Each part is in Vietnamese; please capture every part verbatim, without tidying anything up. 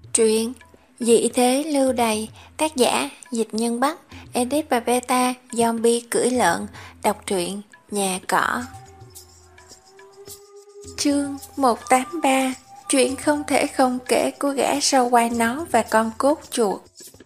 Truyện Dị thế lưu đày, tác giả Dịch Nhân Bắc, edit và beta Zombie cưỡi lợn, đọc truyện Nhà Cỏ. Chương một tám ba. Chuyện không thể không kể của gã sâu quai nó và con cốt chuột.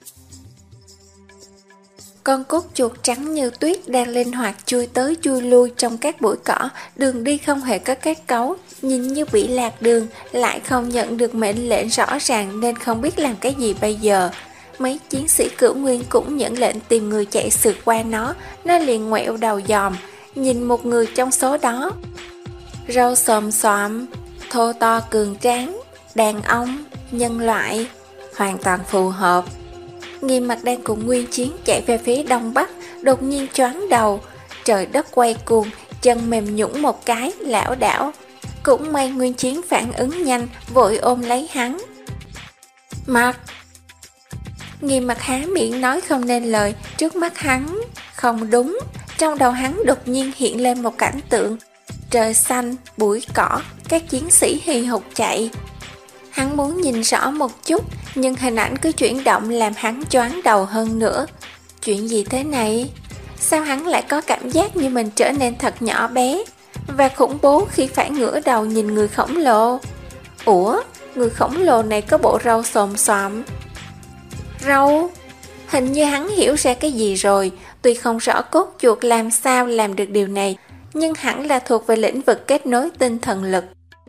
Con cốt chuột trắng như tuyết đang linh hoạt chui tới chui lui trong các bụi cỏ, đường đi không hề có kết cấu, nhìn như bị lạc đường, lại không nhận được mệnh lệnh rõ ràng nên không biết làm cái gì bây giờ. Mấy chiến sĩ cửu nguyên cũng nhận lệnh tìm người chạy sượt qua nó, nó liền ngoẹo đầu dòm, nhìn một người trong số đó. Râu xồm xoạm, thô to cường tráng, đàn ông, nhân loại, hoàn toàn phù hợp. Nghiêm Mặt đang cùng Nguyên Chiến chạy về phía đông bắc, đột nhiên choáng đầu, trời đất quay cuồng, chân mềm nhũn một cái, lảo đảo. Cũng may Nguyên Chiến phản ứng nhanh, vội ôm lấy hắn. Mặt! Nghiêm Mặt há miệng nói không nên lời, trước mắt hắn. Không đúng, trong đầu hắn đột nhiên hiện lên một cảnh tượng. Trời xanh, bụi cỏ, các chiến sĩ hì hục chạy. Hắn muốn nhìn rõ một chút, nhưng hình ảnh cứ chuyển động làm hắn choáng đầu hơn nữa. Chuyện gì thế này? Sao hắn lại có cảm giác như mình trở nên thật nhỏ bé và khủng bố khi phải ngửa đầu nhìn người khổng lồ? Ủa, người khổng lồ này có bộ râu xồm xoàm. Râu? Hình như hắn hiểu ra cái gì rồi. Tuy không rõ cốt chuột làm sao làm được điều này, nhưng hẳn là thuộc về lĩnh vực kết nối tinh thần lực.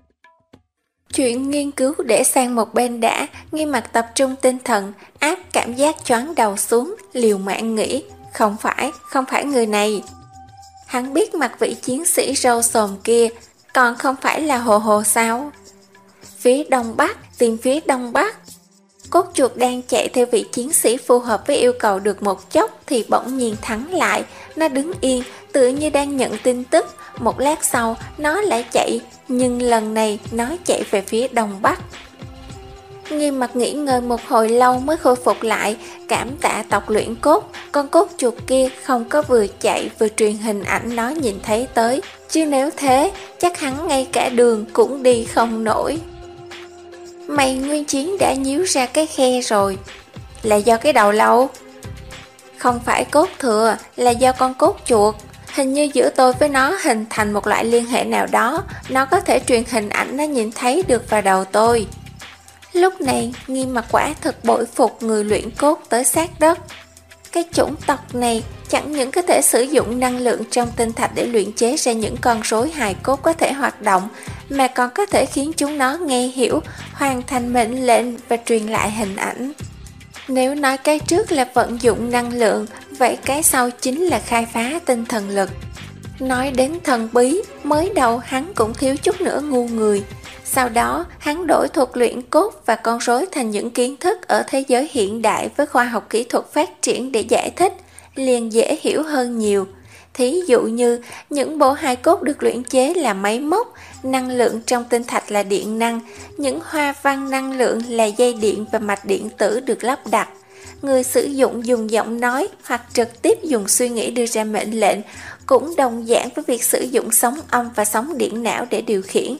Chuyện nghiên cứu để sang một bên đã, Nghiêm Mặt tập trung tinh thần, áp cảm giác choáng đầu xuống, liều mạng nghĩ, không phải, không phải người này. Hắn biết mặt vị chiến sĩ râu xồm kia, còn không phải là Hồ Hồ sao? Phía đông bắc, tìm phía đông bắc. Cốt chuột đang chạy theo vị chiến sĩ phù hợp với yêu cầu được một chốc thì bỗng nhiên thắng lại, nó đứng yên, tựa như đang nhận tin tức. Một lát sau, nó lại chạy, nhưng lần này nó chạy về phía đông bắc. Nghiêm Mặt nghỉ ngơi một hồi lâu mới khôi phục lại, cảm tạ tộc luyện cốt, con cốt chuột kia không có vừa chạy vừa truyền hình ảnh nó nhìn thấy tới, chứ nếu thế, chắc hắn ngay cả đường cũng đi không nổi. Mày Nguyên Chiến đã nhíu ra cái khe rồi. Là do cái đầu lâu? Không phải cốt thừa, là do con cốt chuột. Hình như giữa tôi với nó hình thành một loại liên hệ nào đó, nó có thể truyền hình ảnh nó nhìn thấy được vào đầu tôi. Lúc này, Nghiêm Mặt quả thực bội phục người luyện cốt tới sát đất. Cái chủng tộc này chẳng những có thể sử dụng năng lượng trong tinh thạch để luyện chế ra những con rối hài cốt có thể hoạt động, mà còn có thể khiến chúng nó nghe hiểu, hoàn thành mệnh lệnh và truyền lại hình ảnh. Nếu nói cái trước là vận dụng năng lượng, vậy cái sau chính là khai phá tinh thần lực. Nói đến thần bí, mới đầu hắn cũng thiếu chút nữa ngu người. Sau đó, hắn đổi thuật luyện cốt và con rối thành những kiến thức ở thế giới hiện đại với khoa học kỹ thuật phát triển để giải thích, liền dễ hiểu hơn nhiều. Thí dụ như, những bộ hài cốt được luyện chế là máy móc, năng lượng trong tinh thạch là điện năng, những hoa văn năng lượng là dây điện và mạch điện tử được lắp đặt. Người sử dụng dùng giọng nói hoặc trực tiếp dùng suy nghĩ đưa ra mệnh lệnh, cũng đồng dạng với việc sử dụng sóng âm và sóng điện não để điều khiển.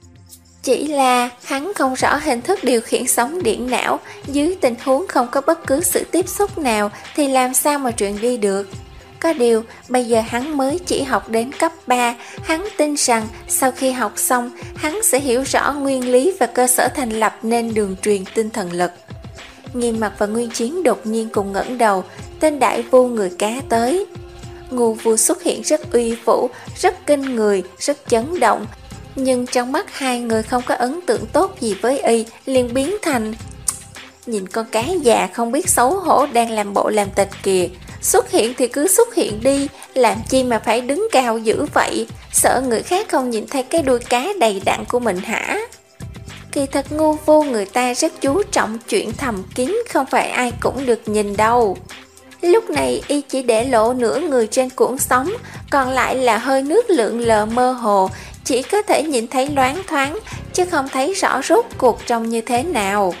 Chỉ là hắn không rõ hình thức điều khiển sóng điện não, dưới tình huống không có bất cứ sự tiếp xúc nào thì làm sao mà truyền đi được. Có điều, bây giờ hắn mới chỉ học đến cấp ba, hắn tin rằng sau khi học xong, hắn sẽ hiểu rõ nguyên lý và cơ sở thành lập nên đường truyền tinh thần lực. Nghiêm Mặt và Nguyên Chiến đột nhiên cùng ngẩng đầu, tên đại vu người cá tới. Ngu vu xuất hiện rất uy vũ, rất kinh người, rất chấn động, nhưng trong mắt hai người không có ấn tượng tốt gì với y, liền biến thành nhìn con cá già không biết xấu hổ đang làm bộ làm tịch kìa. Xuất hiện thì cứ xuất hiện đi, làm chi mà phải đứng cao dữ vậy, sợ người khác không nhìn thấy cái đuôi cá đầy đặn của mình hả? Kỳ thật ngu vu người ta rất chú trọng chuyện thầm kín, không phải ai cũng được nhìn đâu. Lúc này y chỉ để lộ nửa người trên cuộn sóng, còn lại là hơi nước lượn lờ mơ hồ, chỉ có thể nhìn thấy loáng thoáng, chứ không thấy rõ rốt cuộc trông như thế nào.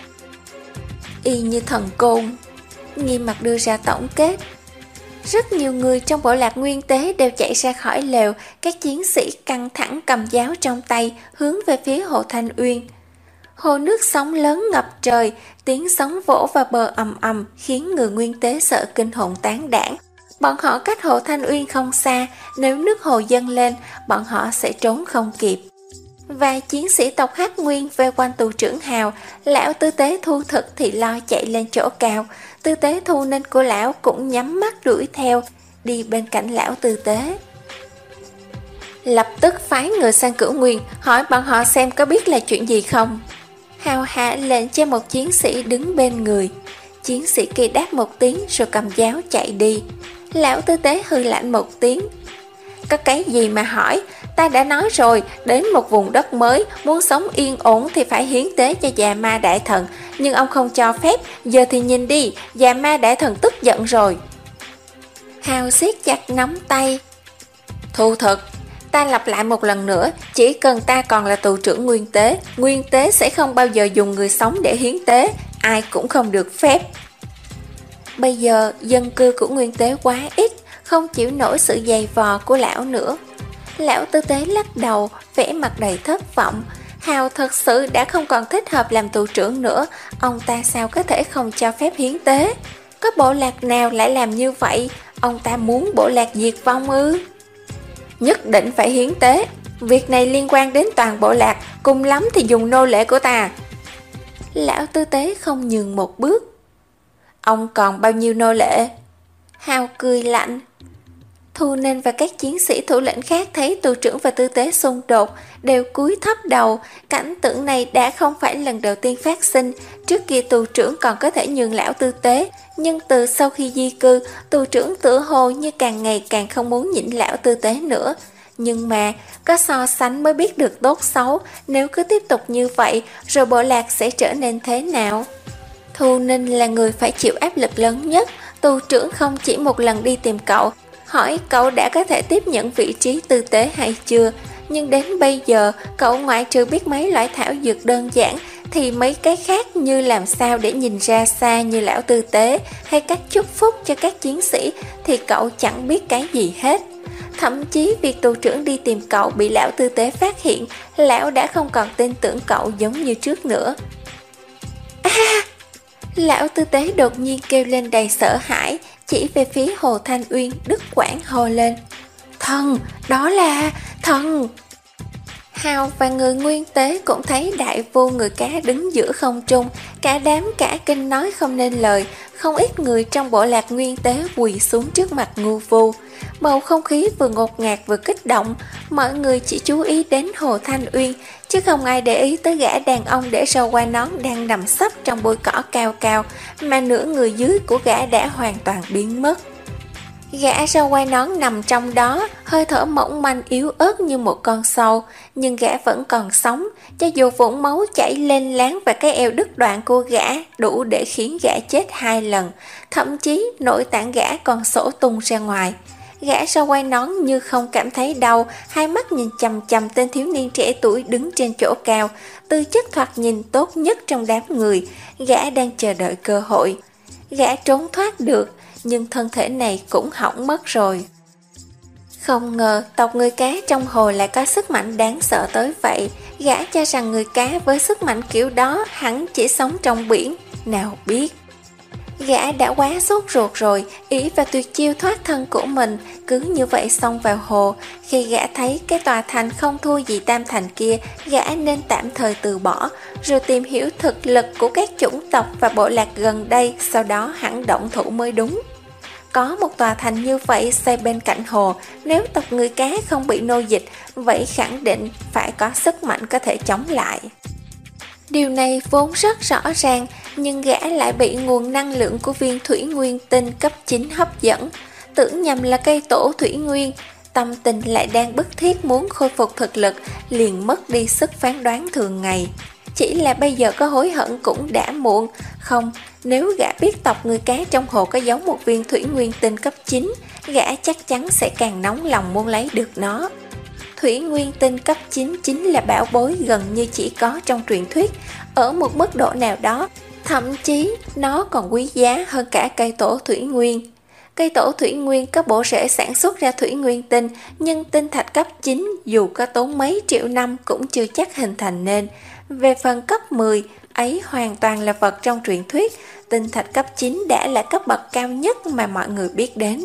Y như thần côn. Nghiêm Mặt đưa ra tổng kết. Rất nhiều người trong bộ lạc nguyên tế đều chạy ra khỏi lều, các chiến sĩ căng thẳng cầm giáo trong tay, hướng về phía Hồ Thanh Uyên. Hồ nước sóng lớn ngập trời, tiếng sóng vỗ vào bờ ầm ầm khiến người nguyên tế sợ kinh hồn tán đảng. Bọn họ cách hồ Thanh Uyên không xa, nếu nước hồ dâng lên, bọn họ sẽ trốn không kịp. Và chiến sĩ tộc Hắc Nguyên vây quanh tù trưởng Hào, lão tư tế Thu Thực thì lo chạy lên chỗ cao. Tư tế Thu Ninh của lão cũng nhắm mắt đuổi theo, đi bên cạnh lão tư tế. Lập tức phái người sang Cửu Nguyên, hỏi bọn họ xem có biết là chuyện gì không. Hào hạ lệnh cho một chiến sĩ đứng bên người. Chiến sĩ kia đáp một tiếng rồi cầm giáo chạy đi. Lão tư tế hư lạnh một tiếng. Có cái gì mà hỏi, ta đã nói rồi, đến một vùng đất mới, muốn sống yên ổn thì phải hiến tế cho già ma đại thần, nhưng ông không cho phép, giờ thì nhìn đi, già ma đại thần tức giận rồi. Hào siết chặt nắm tay. Thu Thực, ta lặp lại một lần nữa, chỉ cần ta còn là tù trưởng nguyên tế, nguyên tế sẽ không bao giờ dùng người sống để hiến tế, ai cũng không được phép. Bây giờ dân cư của nguyên tế quá ít, không chịu nổi sự dày vò của lão nữa. Lão tư tế lắc đầu, vẻ mặt đầy thất vọng. Hào thật sự đã không còn thích hợp làm tù trưởng nữa, ông ta sao có thể không cho phép hiến tế? Có bộ lạc nào lại làm như vậy? Ông ta muốn bộ lạc diệt vong ư? Nhất định phải hiến tế, việc này liên quan đến toàn bộ lạc, cùng lắm thì dùng nô lệ của ta. Lão tư tế không nhường một bước. Ông còn bao nhiêu nô lệ? Hào cười lạnh. Thu Ninh và các chiến sĩ thủ lĩnh khác thấy tù trưởng và tư tế xung đột, đều cúi thấp đầu. Cảnh tượng này đã không phải lần đầu tiên phát sinh. Trước kia tù trưởng còn có thể nhường lão tư tế, nhưng từ sau khi di cư, tù trưởng tựa hồ như càng ngày càng không muốn nhịn lão tư tế nữa. Nhưng mà, có so sánh mới biết được tốt xấu, nếu cứ tiếp tục như vậy, rồi bộ lạc sẽ trở nên thế nào? Thu Ninh là người phải chịu áp lực lớn nhất. Tù trưởng không chỉ một lần đi tìm cậu, hỏi cậu đã có thể tiếp nhận vị trí tư tế hay chưa. Nhưng đến bây giờ, cậu ngoại trừ biết mấy loại thảo dược đơn giản, thì mấy cái khác như làm sao để nhìn ra xa như lão tư tế, hay cách chúc phúc cho các chiến sĩ, thì cậu chẳng biết cái gì hết. Thậm chí việc tù trưởng đi tìm cậu bị lão tư tế phát hiện, lão đã không còn tin tưởng cậu giống như trước nữa. À! Lão tư tế đột nhiên kêu lên đầy sợ hãi, chỉ về phía hồ Thanh Uyên, đứt quãng hô lên. Thần, đó là thần! Hào và người nguyên tế cũng thấy đại vu người cá đứng giữa không trung, cả đám cả kinh nói không nên lời, không ít người trong bộ lạc nguyên tế quỳ xuống trước mặt ngu vu. Bầu không khí vừa ngột ngạt vừa kích động, mọi người chỉ chú ý đến hồ Thanh Uyên, chứ không ai để ý tới gã đàn ông để râu quai nón đang nằm sấp trong bụi cỏ cao cao, mà nửa người dưới của gã đã hoàn toàn biến mất. Gã râu quai nón nằm trong đó, hơi thở mỏng manh yếu ớt như một con sâu, nhưng gã vẫn còn sống, cho dù vũng máu chảy lên láng và cái eo đứt đoạn của gã đủ để khiến gã chết hai lần, thậm chí nội tạng gã còn sổ tung ra ngoài. Gã râu quai nón như không cảm thấy đau, hai mắt nhìn chằm chằm tên thiếu niên trẻ tuổi đứng trên chỗ cao, tư chất thoạt nhìn tốt nhất trong đám người. Gã đang chờ đợi cơ hội. Gã trốn thoát được, nhưng thân thể này cũng hỏng mất rồi. Không ngờ tộc người cá trong hồ lại có sức mạnh đáng sợ tới vậy. Gã cho rằng người cá với sức mạnh kiểu đó hẳn chỉ sống trong biển. Nào biết gã đã quá sốt ruột rồi, ý và tuyệt chiêu thoát thân của mình, cứ như vậy xông vào hồ. Khi gã thấy cái tòa thành không thua gì Tam Thành kia, gã nên tạm thời từ bỏ, rồi tìm hiểu thực lực của các chủng tộc và bộ lạc gần đây, sau đó hẳn động thủ mới đúng. Có một tòa thành như vậy xây bên cạnh hồ, nếu tộc người cá không bị nô dịch, vậy khẳng định phải có sức mạnh có thể chống lại. Điều này vốn rất rõ ràng, nhưng gã lại bị nguồn năng lượng của viên thủy nguyên tinh cấp chín hấp dẫn. Tưởng nhầm là cây tổ thủy nguyên, tâm tình lại đang bức thiết muốn khôi phục thực lực, liền mất đi sức phán đoán thường ngày. Chỉ là bây giờ có hối hận cũng đã muộn. Không, nếu gã biết tộc người cá trong hồ có giống một viên thủy nguyên tinh cấp chín, gã chắc chắn sẽ càng nóng lòng muốn lấy được nó. Thủy nguyên tinh cấp chín chính là bảo bối gần như chỉ có trong truyền thuyết. Ở một mức độ nào đó, thậm chí nó còn quý giá hơn cả cây tổ thủy nguyên. Cây tổ thủy nguyên có bộ rễ sản xuất ra thủy nguyên tinh, nhưng tinh thạch cấp chín dù có tốn mấy triệu năm cũng chưa chắc hình thành nên. Về phần cấp mười, ấy hoàn toàn là vật trong truyền thuyết, tinh thạch cấp chín đã là cấp bậc cao nhất mà mọi người biết đến.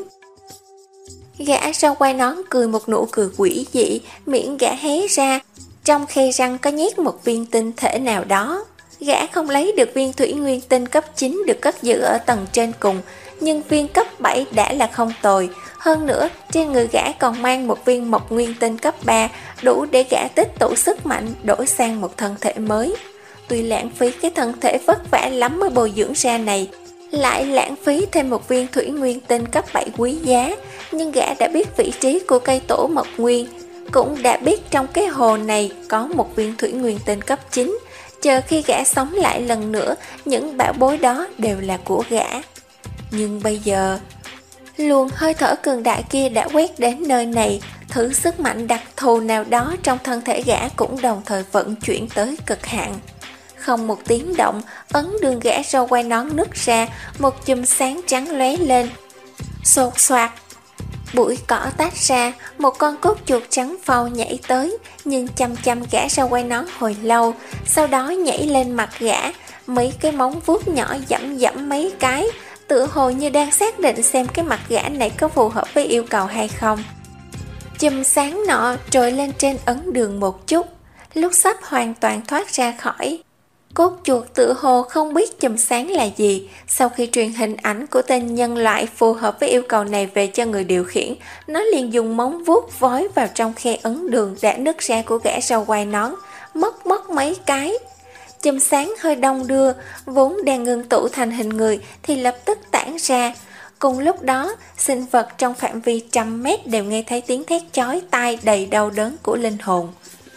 Gã râu quai nón cười một nụ cười quỷ dị, miệng gã hé ra, trong khe răng có nhét một viên tinh thể nào đó. Gã không lấy được viên thủy nguyên tinh cấp chín được cất giữ ở tầng trên cùng, nhưng viên cấp bảy đã là không tồi. Hơn nữa, trên người gã còn mang một viên mộc nguyên tinh cấp ba, đủ để gã tích tụ sức mạnh đổi sang một thân thể mới. Tuy lãng phí cái thân thể vất vả lắm mới bồi dưỡng ra này, lại lãng phí thêm một viên thủy nguyên tinh cấp bảy quý giá, nhưng gã đã biết vị trí của cây tổ mộc nguyên, cũng đã biết trong cái hồ này có một viên thủy nguyên tinh cấp chín. Chờ khi gã sống lại lần nữa, những bảo bối đó đều là của gã. Nhưng bây giờ, luồng hơi thở cường đại kia đã quét đến nơi này, thứ sức mạnh đặc thù nào đó trong thân thể gã cũng đồng thời vận chuyển tới cực hạn. Không một tiếng động, ấn đường gã râu quai nón nứt ra, một chùm sáng trắng lóe lên. Xột xoạt, bụi cỏ tách ra, một con cốt chuột trắng phau nhảy tới, nhìn chăm chăm gã râu quai nón hồi lâu, sau đó nhảy lên mặt gã, mấy cái móng vuốt nhỏ dẫm dẫm mấy cái, tựa hồ như đang xác định xem cái mặt gã này có phù hợp với yêu cầu hay không. Chùm sáng nọ trồi lên trên ấn đường một chút, lúc sắp hoàn toàn thoát ra khỏi. Cốt chuột tựa hồ không biết chùm sáng là gì. Sau khi truyền hình ảnh của tên nhân loại phù hợp với yêu cầu này về cho người điều khiển, nó liền dùng móng vuốt vói vào trong khe ấn đường đã nứt ra của gã râu quai nón, móc móc mấy cái. Chùm sáng hơi đông đưa, vốn đang ngưng tụ thành hình người thì lập tức tản ra. Cùng lúc đó, sinh vật trong phạm vi trăm mét đều nghe thấy tiếng thét chói tai đầy đau đớn của linh hồn.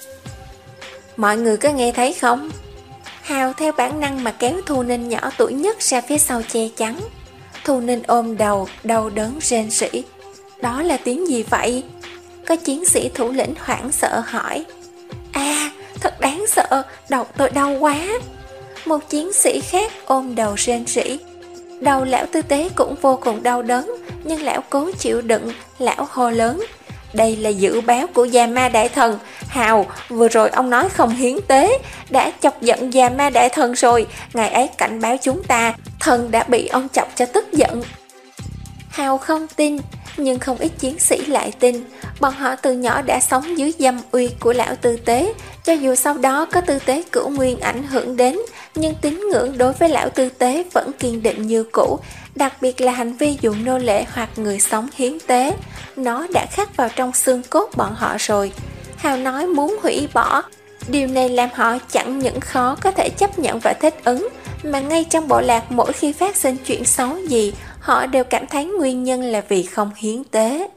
Mọi người có nghe thấy không? Hào theo bản năng mà kéo Thu Ninh nhỏ tuổi nhất ra phía sau che chắn. Thu Ninh ôm đầu, đau đớn rên rỉ. Đó là tiếng gì vậy? Có chiến sĩ thủ lĩnh hoảng sợ hỏi. À, thật đáng sợ, đầu tôi đau quá. Một chiến sĩ khác ôm đầu rên rỉ. Đầu lão tư tế cũng vô cùng đau đớn, nhưng lão cố chịu đựng, lão hô lớn. Đây là dự báo của già ma đại thần. Hào, vừa rồi ông nói không hiến tế, đã chọc giận già ma đại thần rồi. Ngài ấy cảnh báo chúng ta, thần đã bị ông chọc cho tức giận. Hào không tin, nhưng không ít chiến sĩ lại tin. Bọn họ từ nhỏ đã sống dưới dâm uy của lão tư tế. Cho dù sau đó có tư tế cửu nguyên ảnh hưởng đến, nhưng tín ngưỡng đối với lão tư tế vẫn kiên định như cũ. Đặc biệt là hành vi dùng nô lệ hoặc người sống hiến tế, nó đã khắc vào trong xương cốt bọn họ rồi. Hào nói muốn hủy bỏ. Điều này làm họ chẳng những khó có thể chấp nhận và thích ứng, mà ngay trong bộ lạc mỗi khi phát sinh chuyện xấu gì, họ đều cảm thấy nguyên nhân là vì không hiến tế.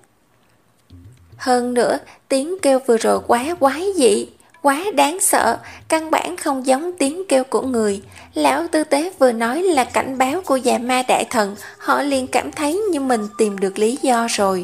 Hơn nữa, tiếng kêu vừa rồi quá quái dị, quá đáng sợ, căn bản không giống tiếng kêu của người. Lão tư tế vừa nói là cảnh báo của già ma đại thần, họ liền cảm thấy như mình tìm được lý do rồi.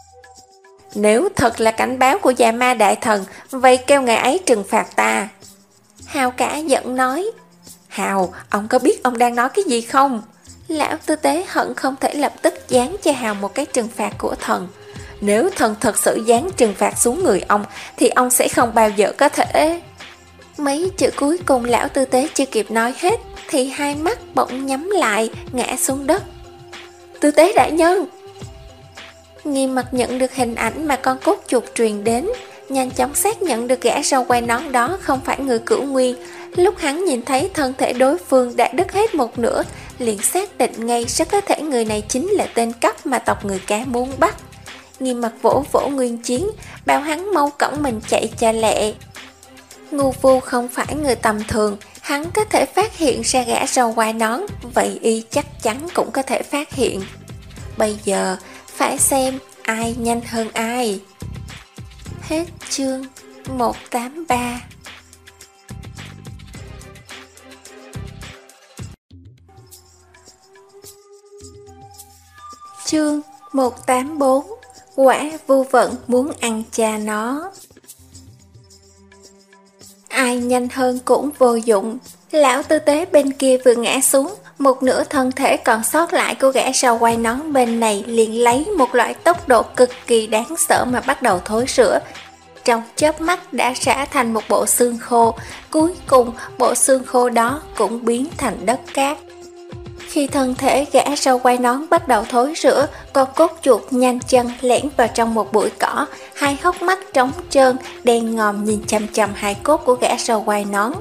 Nếu thật là cảnh báo của già ma đại thần, vậy kêu ngài ấy trừng phạt ta. Hào cả giận nói. Hào, ông có biết ông đang nói cái gì không? Lão tư tế hận không thể lập tức giáng cho Hào một cái trừng phạt của thần. Nếu thần thật sự giáng trừng phạt xuống người ông, thì ông sẽ không bao giờ có thể... Mấy chữ cuối cùng lão tư tế chưa kịp nói hết, thì hai mắt bỗng nhắm lại, ngã xuống đất. Tư tế đại nhân! Nghiêm mặt nhận được hình ảnh mà con cốt chuột truyền đến, nhanh chóng xác nhận được gã râu quai nón đó không phải người cửu nguyên. Lúc hắn nhìn thấy thân thể đối phương đã đứt hết một nửa, liền xác định ngay rất có thể người này chính là tên cắp mà tộc người cá muốn bắt. Nghiêm mặt vỗ vỗ Nguyên Chiến, bảo hắn mau cõng mình chạy cho lẹ. Ngu Vu không phải người tầm thường, hắn có thể phát hiện ra gã râu quai nón, vậy y chắc chắn cũng có thể phát hiện. Bây giờ phải xem ai nhanh hơn ai. Hết chương một tám ba. Chương một tám bốn. Quả Vu Vận muốn ăn cha nó. Ai nhanh hơn cũng vô dụng. Lão tư tế bên kia vừa ngã xuống, một nửa thân thể còn sót lại của gã râu quai nón bên này liền lấy một loại tốc độ cực kỳ đáng sợ mà bắt đầu thối rữa. trong chớp mắt đã rã thành một bộ xương khô, cuối cùng bộ xương khô đó cũng biến thành đất cát. Khi thân thể gã râu quai nón bắt đầu thối rữa, con cốt chuột nhanh chân lẻn vào trong một bụi cỏ, hai hốc mắt trống trơn, đen ngòm nhìn chằm chằm hài cốt của gã râu quai nón.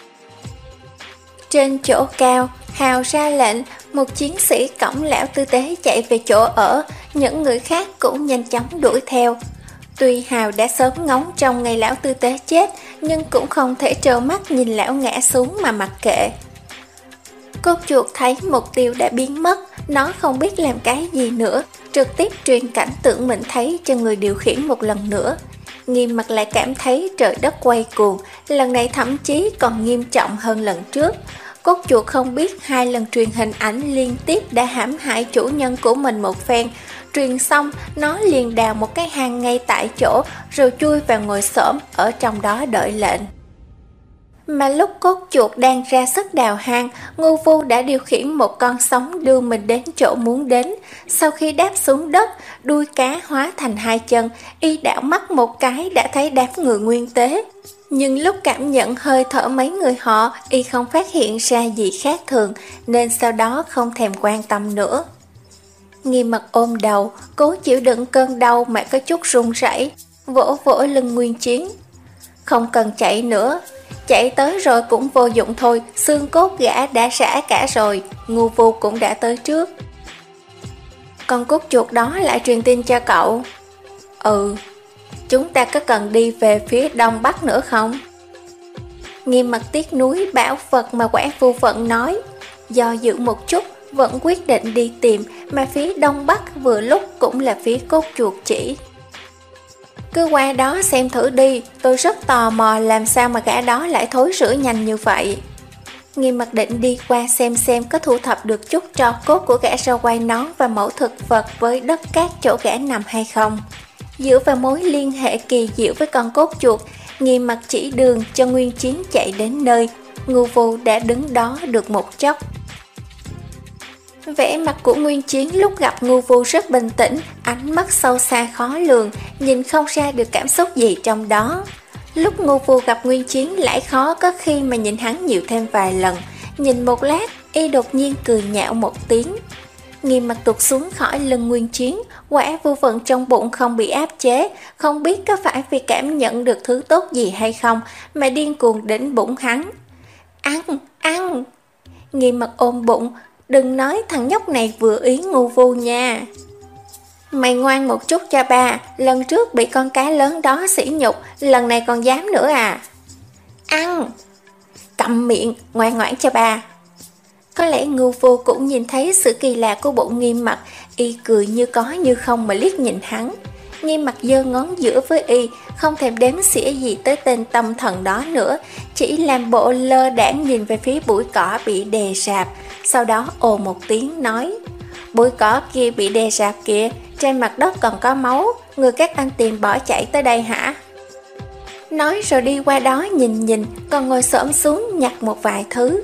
Trên chỗ cao, Hào ra lệnh, một chiến sĩ cõng lão tư tế chạy về chỗ ở, những người khác cũng nhanh chóng đuổi theo. Tuy Hào đã sớm ngóng trông ngày lão tư tế chết, nhưng cũng không thể trơ mắt nhìn lão ngã xuống mà mặc kệ. Cốt chuột thấy mục tiêu đã biến mất, nó không biết làm cái gì nữa, trực tiếp truyền cảnh tượng mình thấy cho người điều khiển một lần nữa. Nghiêm Mặc lại cảm thấy trời đất quay cuồng, lần này thậm chí còn nghiêm trọng hơn lần trước. Cốt chuột không biết hai lần truyền hình ảnh liên tiếp đã hãm hại chủ nhân của mình một phen. Truyền xong, nó liền đào một cái hang ngay tại chỗ, rồi chui vào ngồi xổm ở trong đó đợi lệnh. Mà lúc cốt chuột đang ra sức đào hang, Ngưu Vu đã điều khiển một con sóng đưa mình đến chỗ muốn đến. Sau khi đáp xuống đất, đuôi cá hóa thành hai chân, y đảo mắt một cái đã thấy đám người nguyên tế. Nhưng lúc cảm nhận hơi thở mấy người họ, y không phát hiện ra gì khác thường, nên sau đó không thèm quan tâm nữa. Nghiêm Mặc ôm đầu, cố chịu đựng cơn đau mà có chút run rẩy, vỗ vỗ lưng Nguyên Chiến. Không cần chạy nữa, chạy tới rồi cũng vô dụng thôi, xương cốt gã đã rã cả rồi, Ngưu Vu cũng đã tới trước. Con cốt chuột đó lại truyền tin cho cậu. Ừ, chúng ta có cần đi về phía đông bắc nữa không? Nghiêm Mặc tiếc núi bảo vật mà Quả Phu Vận nói, do dự một chút vẫn quyết định đi tìm, mà phía đông bắc vừa lúc cũng là phía cốt chuột chỉ. Cứ qua đó xem thử đi, tôi rất tò mò làm sao mà gã đó lại thối rữa nhanh như vậy. Nghiêm Mặc định đi qua xem xem có thu thập được chút tro cốt của gã râu quai nón và mẫu thực vật với đất cát chỗ gã nằm hay không. Dựa vào mối liên hệ kỳ diệu với con cốt chuột, Nghiêm Mặc chỉ đường cho Nguyên Chiến chạy đến nơi. Ngưu Vu đã đứng đó được một chốc. Vẻ mặt của Nguyên Chiến lúc gặp Ngưu Vu rất bình tĩnh, ánh mắt sâu xa khó lường, nhìn không ra được cảm xúc gì trong đó. Lúc Ngưu Vu gặp Nguyên Chiến lại khó có khi mà nhìn hắn nhiều thêm vài lần. Nhìn một lát, y đột nhiên cười nhạo một tiếng. Nghiêm Mặc tụt xuống khỏi lưng Nguyên Chiến, Quả Vô Vận trong bụng không bị áp chế, không biết có phải vì cảm nhận được thứ tốt gì hay không mà điên cuồng đến bụng hắn. Ăn, ăn! Nghiêm Mặc ôm bụng, đừng nói thằng nhóc này vừa ý Ngưu Vu nha. Mày ngoan một chút cho ba, lần trước bị con cá lớn đó sỉ nhục, lần này còn dám nữa à? Ăn! Câm miệng, ngoan ngoãn cho ba. Có lẽ Ngưu Vu cũng nhìn thấy sự kỳ lạ của bụng Nghiêm Mặc, y cười như có như không mà liếc nhìn hắn. Nghiêm Mặc giơ ngón giữa với y, không thèm đếm xỉa gì tới tên tâm thần đó nữa, chỉ làm bộ lơ đãng nhìn về phía bụi cỏ bị đè rạp, sau đó ồ một tiếng nói: Bụi cỏ kia bị đè rạp kìa, trên mặt đất còn có máu, người các anh tìm bỏ chạy tới đây hả? Nói rồi đi qua đó nhìn nhìn, còn ngồi xổm xuống nhặt một vài thứ.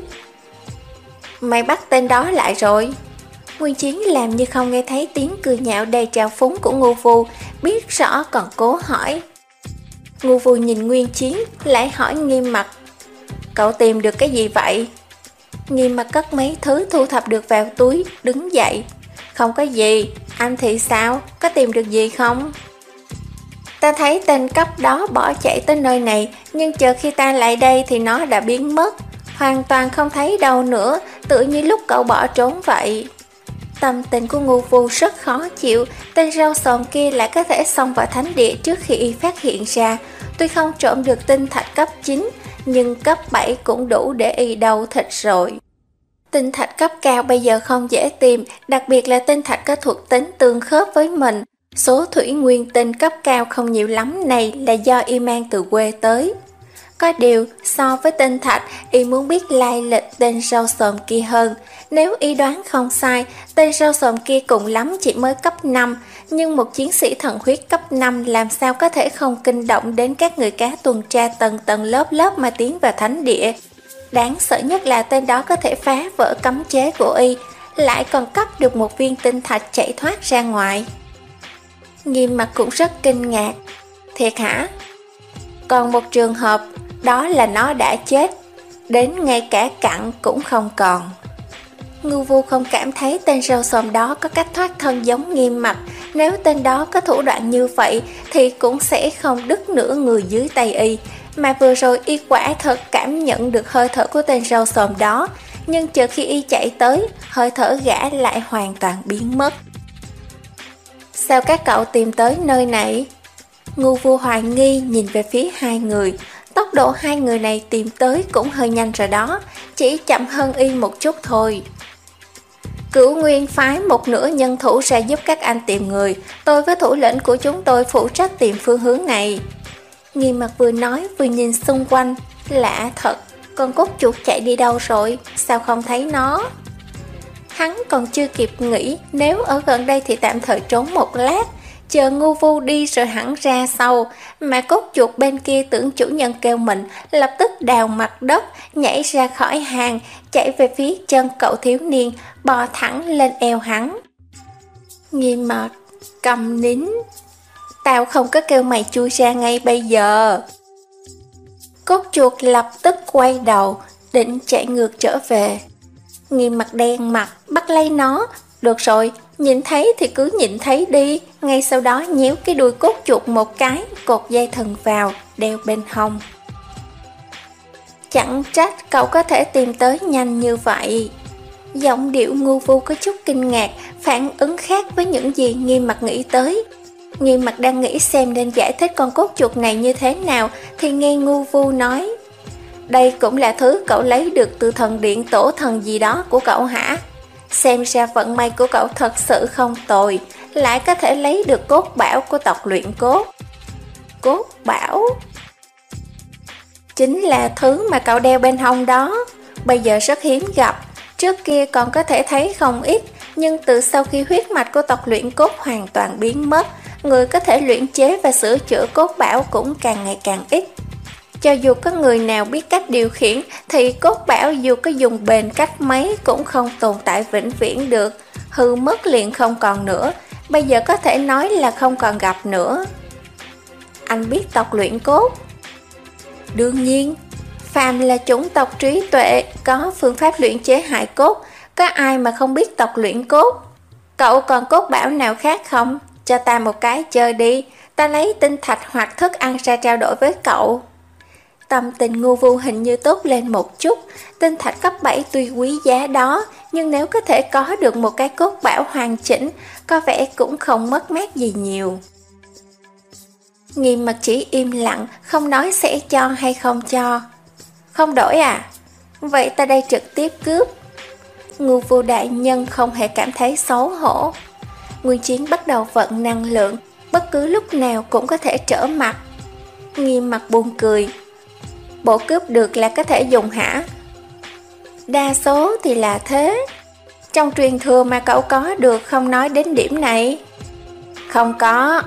Mày bắt tên đó lại rồi. Nguyên Chiến làm như không nghe thấy tiếng cười nhạo đầy trào phúng của Ngưu Vu, biết rõ còn cố hỏi. Ngưu Vu nhìn Nguyên Chiến, lại hỏi Nghiêm Mặc: Cậu tìm được cái gì vậy? Nghiêm Mặc cất mấy thứ thu thập được vào túi, đứng dậy. Không có gì, anh thì sao? Có tìm được gì không? Ta thấy tên cấp đó bỏ chạy tới nơi này, nhưng chờ khi ta lại đây thì nó đã biến mất, hoàn toàn không thấy đâu nữa, tự như lúc cậu bỏ trốn vậy. Tâm tình của Ngưu Vu rất khó chịu, tên râu sồn kia lại có thể xông vào thánh địa trước khi y phát hiện ra. Tuy không trộm được tinh thạch cấp chín, nhưng cấp bảy cũng đủ để y đầu thịt rồi. Tinh thạch cấp cao bây giờ không dễ tìm, đặc biệt là tinh thạch có thuộc tính tương khớp với mình. Số thủy nguyên tinh cấp cao không nhiều lắm này là do y mang từ quê tới. Có điều, so với tinh thạch, y muốn biết lai lịch tên râu xồm kia hơn. Nếu y đoán không sai, tên râu xồm kia cùng lắm chỉ mới cấp năm, nhưng một chiến sĩ thần huyết cấp năm làm sao có thể không kinh động đến các người cá tuần tra tầng tầng lớp lớp mà tiến vào thánh địa. Đáng sợ nhất là tên đó có thể phá vỡ cấm chế của y, lại còn cấp được một viên tinh thạch chạy thoát ra ngoài. Nghiêm Mặc cũng rất kinh ngạc. Thiệt hả? Còn một trường hợp, đó là nó đã chết, đến ngay cả cặn cũng không còn. Ngưu Vu không cảm thấy tên râu xồm đó có cách thoát thân giống Nghiêm Mặc. Nếu tên đó có thủ đoạn như vậy thì cũng sẽ không đứt nửa người dưới tay y. Mà vừa rồi y quả thật cảm nhận được hơi thở của tên râu xồm đó, nhưng chờ khi y chạy tới, hơi thở gã lại hoàn toàn biến mất. Sao các cậu tìm tới nơi này? Ngưu Vu hoài nghi nhìn về phía hai người. Tốc độ hai người này tìm tới cũng hơi nhanh rồi đó, chỉ chậm hơn y một chút thôi. Cửu Nguyên phái một nửa nhân thủ ra giúp các anh tìm người, tôi với thủ lĩnh của chúng tôi phụ trách tìm phương hướng này. Nghiêm Mặc vừa nói vừa nhìn xung quanh, lạ thật, con cốt chuột chạy đi đâu rồi, sao không thấy nó? Hắn còn chưa kịp nghĩ, nếu ở gần đây thì tạm thời trốn một lát, chờ Ngưu Vu đi rồi hẳn ra sau, mà cốt chuột bên kia tưởng chủ nhân kêu mình, lập tức đào mặt đất, nhảy ra khỏi hàng, chạy về phía chân cậu thiếu niên, bò thẳng lên eo hắn. Nghiêm Mặc, cầm nín, tao không có kêu mày chui ra ngay bây giờ. Cốt chuột lập tức quay đầu, định chạy ngược trở về. Nghiêm Mặc đen mặt, bắt lấy nó. Được rồi, nhìn thấy thì cứ nhìn thấy đi. Ngay sau đó nhéo cái đuôi cốt chuột một cái, cột dây thừng vào, đeo bên hông. Chẳng trách cậu có thể tìm tới nhanh như vậy. Giọng điệu Ngưu Vu có chút kinh ngạc, phản ứng khác với những gì Nghiêm Mặc nghĩ tới. Nghiêm Mặc đang nghĩ xem nên giải thích con cốt chuột này như thế nào, thì nghe Ngưu Vu nói: đây cũng là thứ cậu lấy được từ thần điện tổ thần gì đó của cậu hả? Xem ra vận may của cậu thật sự không tồi, lại có thể lấy được cốt bảo của tộc luyện cốt. Cốt bảo? Chính là thứ mà cậu đeo bên hông đó, bây giờ rất hiếm gặp, trước kia còn có thể thấy không ít, nhưng từ sau khi huyết mạch của tộc luyện cốt hoàn toàn biến mất, người có thể luyện chế và sửa chữa cốt bảo cũng càng ngày càng ít. Cho dù có người nào biết cách điều khiển thì cốt bảo dù có dùng bền cách mấy cũng không tồn tại vĩnh viễn được, hư mất liền không còn nữa, bây giờ có thể nói là không còn gặp nữa. Anh biết tộc luyện cốt? Đương nhiên, phàm là chủng tộc trí tuệ, có phương pháp luyện chế hài cốt, có ai mà không biết tộc luyện cốt. Cậu còn cốt bảo nào khác không? Cho ta một cái chơi đi, ta lấy tinh thạch hoặc thức ăn ra trao đổi với cậu. Tâm tình Ngưu Vu hình như tốt lên một chút, tinh thạch cấp bảy tuy quý giá đó, nhưng nếu có thể có được một cái cốt bảo hoàn chỉnh, có vẻ cũng không mất mát gì nhiều. Nghiêm Mặc chỉ im lặng, không nói sẽ cho hay không cho. Không đổi à? Vậy ta đây trực tiếp cướp. Ngưu Vu đại nhân không hề cảm thấy xấu hổ. Nguyên Chiến bắt đầu vận năng lượng, bất cứ lúc nào cũng có thể trở mặt. Nghiêm Mặc buồn cười. Bộ cướp được là có thể dùng hả? Đa số thì là thế. Trong truyền thừa mà cậu có được không nói đến điểm này. Không có.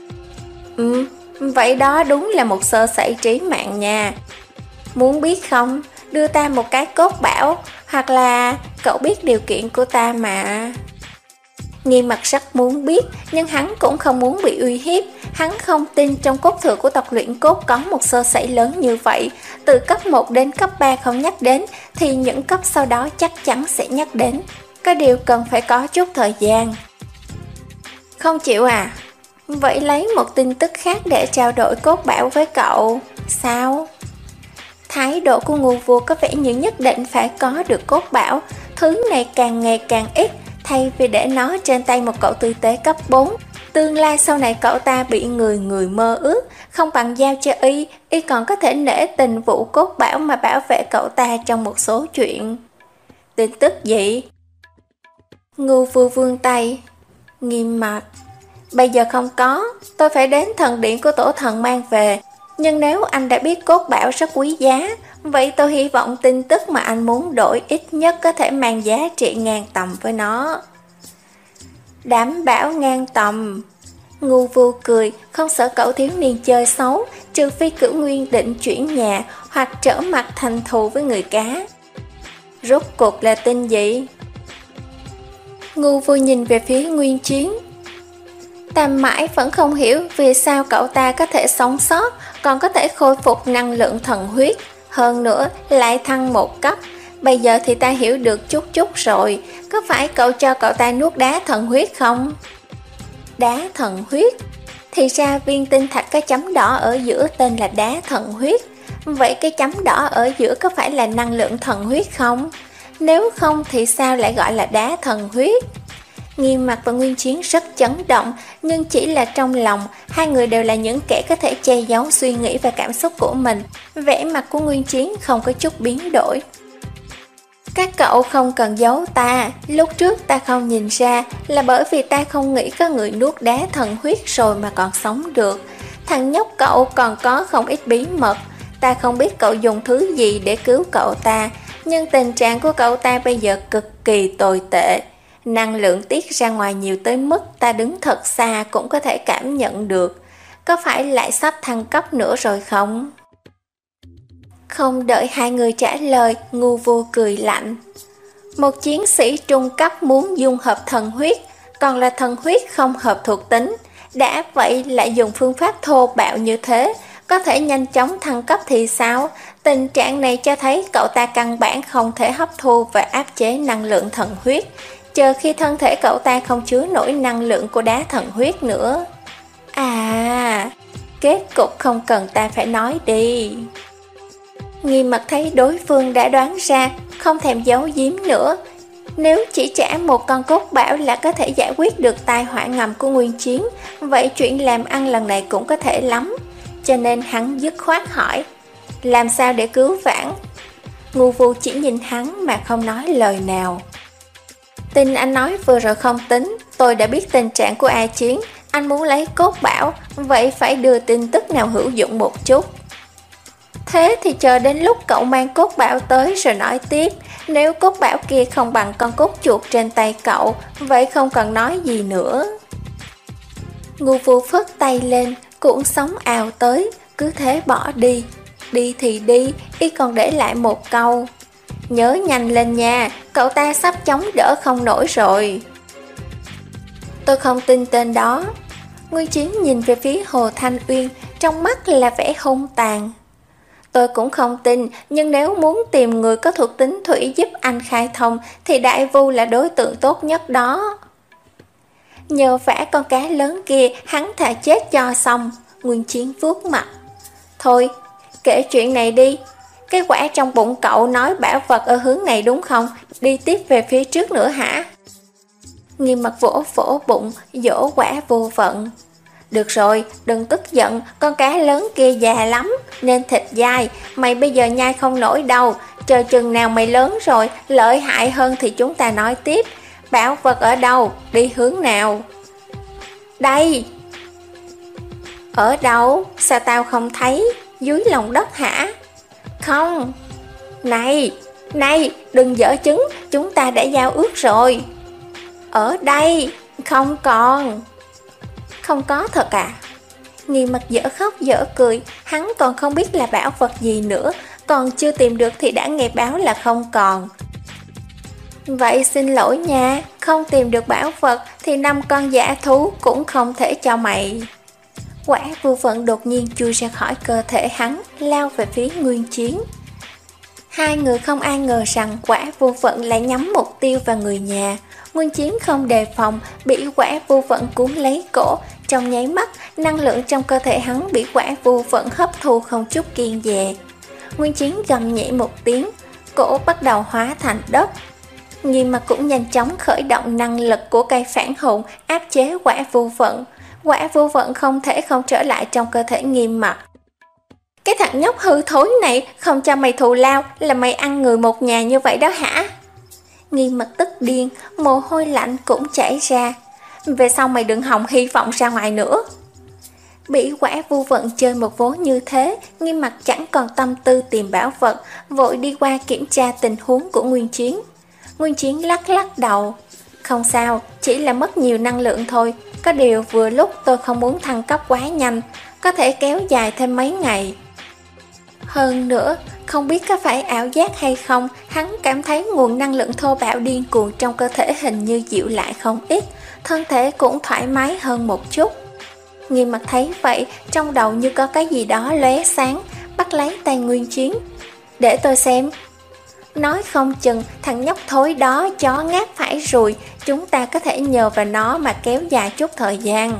Ừ, vậy đó đúng là một sơ sẩy trí mạng nha. Muốn biết không, đưa ta một cái cốt bảo, hoặc là cậu biết điều kiện của ta mà. Nghiêm Mặc rất muốn biết, nhưng hắn cũng không muốn bị uy hiếp. Hắn không tin trong cốt thừa của tộc luyện cốt có một sơ sẩy lớn như vậy. Từ cấp một đến cấp ba không nhắc đến, thì những cấp sau đó chắc chắn sẽ nhắc đến. Có điều cần phải có chút thời gian. Không chịu à? Vậy lấy một tin tức khác để trao đổi cốt bảo với cậu. Sao? Thái độ của Ngưu Vu có vẻ như nhất định phải có được cốt bảo. Thứ này càng ngày càng ít, thay vì để nó trên tay một cậu tư tế cấp bốn. Tương lai sau này cậu ta bị người người mơ ước, không bằng giao cho y, y còn có thể nể tình vụ cốt bảo mà bảo vệ cậu ta trong một số chuyện. Tin tức gì? Ngưu Vu vươn tay. Nghiêm Mặc, bây giờ không có, tôi phải đến thần điện của tổ thần mang về. Nhưng nếu anh đã biết cốt bảo rất quý giá, vậy tôi hy vọng tin tức mà anh muốn đổi ít nhất có thể mang giá trị ngang tầm với nó. Đảm bảo ngang tầm. Ngưu Vu cười, không sợ cậu thiếu niên chơi xấu, trừ phi Cửu Nguyên định chuyển nhà hoặc trở mặt thành thù với người cá. Rốt cuộc là tin gì? Ngưu Vu nhìn về phía Nguyên Chiến. Ta mãi vẫn không hiểu vì sao cậu ta có thể sống sót, còn có thể khôi phục năng lượng thần huyết, hơn nữa lại thăng một cấp. Bây giờ thì ta hiểu được chút chút rồi, có phải cậu cho cậu ta nuốt đá thần huyết không? Đá thần huyết? Thì ra viên tinh thạch có chấm đỏ ở giữa tên là đá thần huyết. Vậy cái chấm đỏ ở giữa có phải là năng lượng thần huyết không? Nếu không thì sao lại gọi là đá thần huyết? Nghiêm Mặc và Nguyên Chiến rất chấn động, nhưng chỉ là trong lòng, hai người đều là những kẻ có thể che giấu suy nghĩ và cảm xúc của mình. Vẻ mặt của Nguyên Chiến không có chút biến đổi. Các cậu không cần giấu ta, lúc trước ta không nhìn ra là bởi vì ta không nghĩ có người nuốt đá thần huyết rồi mà còn sống được. Thằng nhóc cậu còn có không ít bí mật, ta không biết cậu dùng thứ gì để cứu cậu ta, nhưng tình trạng của cậu ta bây giờ cực kỳ tồi tệ. Năng lượng tiết ra ngoài nhiều tới mức ta đứng thật xa cũng có thể cảm nhận được. Có phải lại sắp thăng cấp nữa rồi không? Không đợi hai người trả lời, Ngu Vô cười lạnh. Một chiến sĩ trung cấp muốn dung hợp thần huyết, còn là thần huyết không hợp thuộc tính. Đã vậy lại dùng phương pháp thô bạo như thế, có thể nhanh chóng thăng cấp thì sao? Tình trạng này cho thấy cậu ta căn bản không thể hấp thu và áp chế năng lượng thần huyết, chờ khi thân thể cậu ta không chứa nổi năng lượng của đá thần huyết nữa. À, kết cục không cần ta phải nói đi. Nghiêm Mặc thấy đối phương đã đoán ra, không thèm giấu giếm nữa. Nếu chỉ trả một con cốt bảo là có thể giải quyết được tai họa ngầm của Nguyên Chiến, vậy chuyện làm ăn lần này cũng có thể lắm. Cho nên hắn dứt khoát hỏi, làm sao để cứu vãn? Ngu Vu chỉ nhìn hắn mà không nói lời nào. Tin anh nói vừa rồi không tính, tôi đã biết tình trạng của A Chiến. Anh muốn lấy cốt bảo, vậy phải đưa tin tức nào hữu dụng một chút. Thế thì chờ đến lúc cậu mang cốt bảo tới rồi nói tiếp. Nếu cốt bảo kia không bằng con cốt chuột trên tay cậu, vậy không cần nói gì nữa. Ngu Vu phất tay lên, cuộn sóng ào tới, cứ thế bỏ đi. Đi thì đi, y còn để lại một câu: nhớ nhanh lên nha, cậu ta sắp chống đỡ không nổi rồi. Tôi không tin tên đó. Nguyên Chiến nhìn về phía Hồ Thanh Uyên, trong mắt là vẻ hung tàn. Tôi cũng không tin, nhưng nếu muốn tìm người có thuộc tính thủy giúp anh khai thông thì Đại Vu là đối tượng tốt nhất đó. Nhờ vả con cá lớn kia, hắn thà chết cho xong. Nguyên Chiến vuốt mặt. Thôi, kể chuyện này đi. Cái quả trong bụng cậu nói bảo vật ở hướng này đúng không? Đi tiếp về phía trước nữa hả? Nghiêm Mặc vỗ vỗ bụng, dỗ quả vô vận. Được rồi, đừng tức giận, con cá lớn kia già lắm, nên thịt dai, mày bây giờ nhai không nổi đâu. Chờ chừng nào mày lớn rồi, lợi hại hơn thì chúng ta nói tiếp. Bảo vật ở đâu? Đi hướng nào? Đây! Ở đâu? Sao tao không thấy? Dưới lòng đất hả? Không! Này! Này! Đừng giở trứng, chúng ta đã giao ước rồi. Ở đây! Không còn! Không có thật à? Nghiêm Mặc dở khóc dở cười, hắn còn không biết là bảo vật gì nữa, còn chưa tìm được thì đã nghe báo là không còn. Vậy xin lỗi nha, không tìm được bảo vật thì năm con dã thú cũng không thể cho mày. Quả Vô Vận đột nhiên chui ra khỏi cơ thể hắn, lao về phía Nguyên Chiến. Hai người không ai ngờ rằng Quả Vô Vận lại nhắm mục tiêu vào người nhà. Nguyên Chiến không đề phòng, bị Quả Vô Vận cuốn lấy cổ. Trong nháy mắt, năng lượng trong cơ thể hắn bị Quả Vô Vận hấp thu không chút kiêng dè. Nguyên Chiến gầm nhẹ một tiếng, cổ bắt đầu hóa thành đất. Nghiêm Mặc cũng nhanh chóng khởi động năng lực của cây phản hồn áp chế Quả Vô Vận. Quả Vô Vận không thể không trở lại trong cơ thể Nghiêm Mặc. Cái thằng nhóc hư thối này, không cho mày thù lao là mày ăn người một nhà như vậy đó hả? Nghiêm Mặc tức điên, mồ hôi lạnh cũng chảy ra. Về sau mày đừng hòng hy vọng ra ngoài nữa. Bị Quả Vô Vận chơi một vố như thế, Nghiêm Mặc chẳng còn tâm tư tìm bảo vật, vội đi qua kiểm tra tình huống của Nguyên Chiến. Nguyên Chiến lắc lắc đầu. Không sao, chỉ là mất nhiều năng lượng thôi. Có điều vừa lúc tôi không muốn thăng cấp quá nhanh, có thể kéo dài thêm mấy ngày. Hơn nữa, không biết có phải ảo giác hay không, hắn cảm thấy nguồn năng lượng thô bạo điên cuồng trong cơ thể hình như dịu lại không ít, thân thể cũng thoải mái hơn một chút. Nghiêm Mặt thấy vậy, trong đầu như có cái gì đó lóe sáng, bắt lấy tay Nguyên Chiến. Để tôi xem. Nói không chừng thằng nhóc thối đó chó ngáp phải rồi, chúng ta có thể nhờ vào nó mà kéo dài chút thời gian.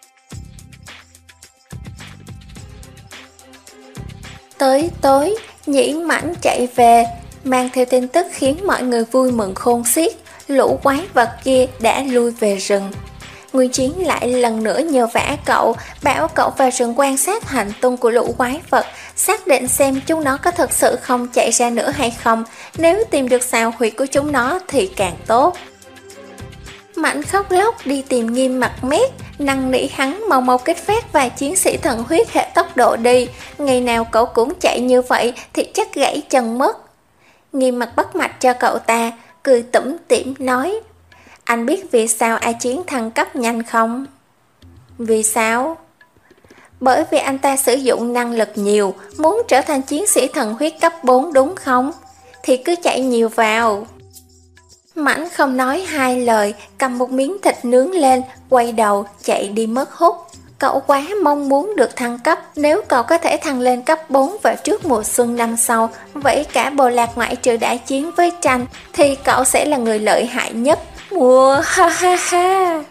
Tới tối, Nhĩ Mãnh chạy về, mang theo tin tức khiến mọi người vui mừng khôn xiết. Lũ quái vật kia đã lui về rừng. Nguyên Chiến lại lần nữa nhờ vả cậu, bảo cậu vào rừng quan sát hành tung của lũ quái vật, xác định xem chúng nó có thật sự không chạy ra nữa hay không. Nếu tìm được xào huyệt của chúng nó thì càng tốt. Mãnh khóc lóc đi tìm Nghiêm Mặt mét, năn nỉ hắn mau mau kích phát vài chiến sĩ thần huyết hệ tốc độ đi. Ngày nào cậu cũng chạy như vậy thì chắc gãy chân mất. Nghiêm Mặt bắt mạch cho cậu ta, cười tủm tỉm nói: Anh biết vì sao A Chiến thăng cấp nhanh không? Vì sao? Bởi vì anh ta sử dụng năng lực nhiều, muốn trở thành chiến sĩ thần huyết cấp bốn đúng không? Thì cứ chạy nhiều vào. Mãnh không nói hai lời, cầm một miếng thịt nướng lên, quay đầu chạy đi mất hút. Cậu quá mong muốn được thăng cấp, nếu cậu có thể thăng lên cấp bốn vào trước mùa xuân năm sau, vậy cả bộ lạc ngoại trừ đã chiến với tranh, thì cậu sẽ là người lợi hại nhất. Mùa ha ha ha.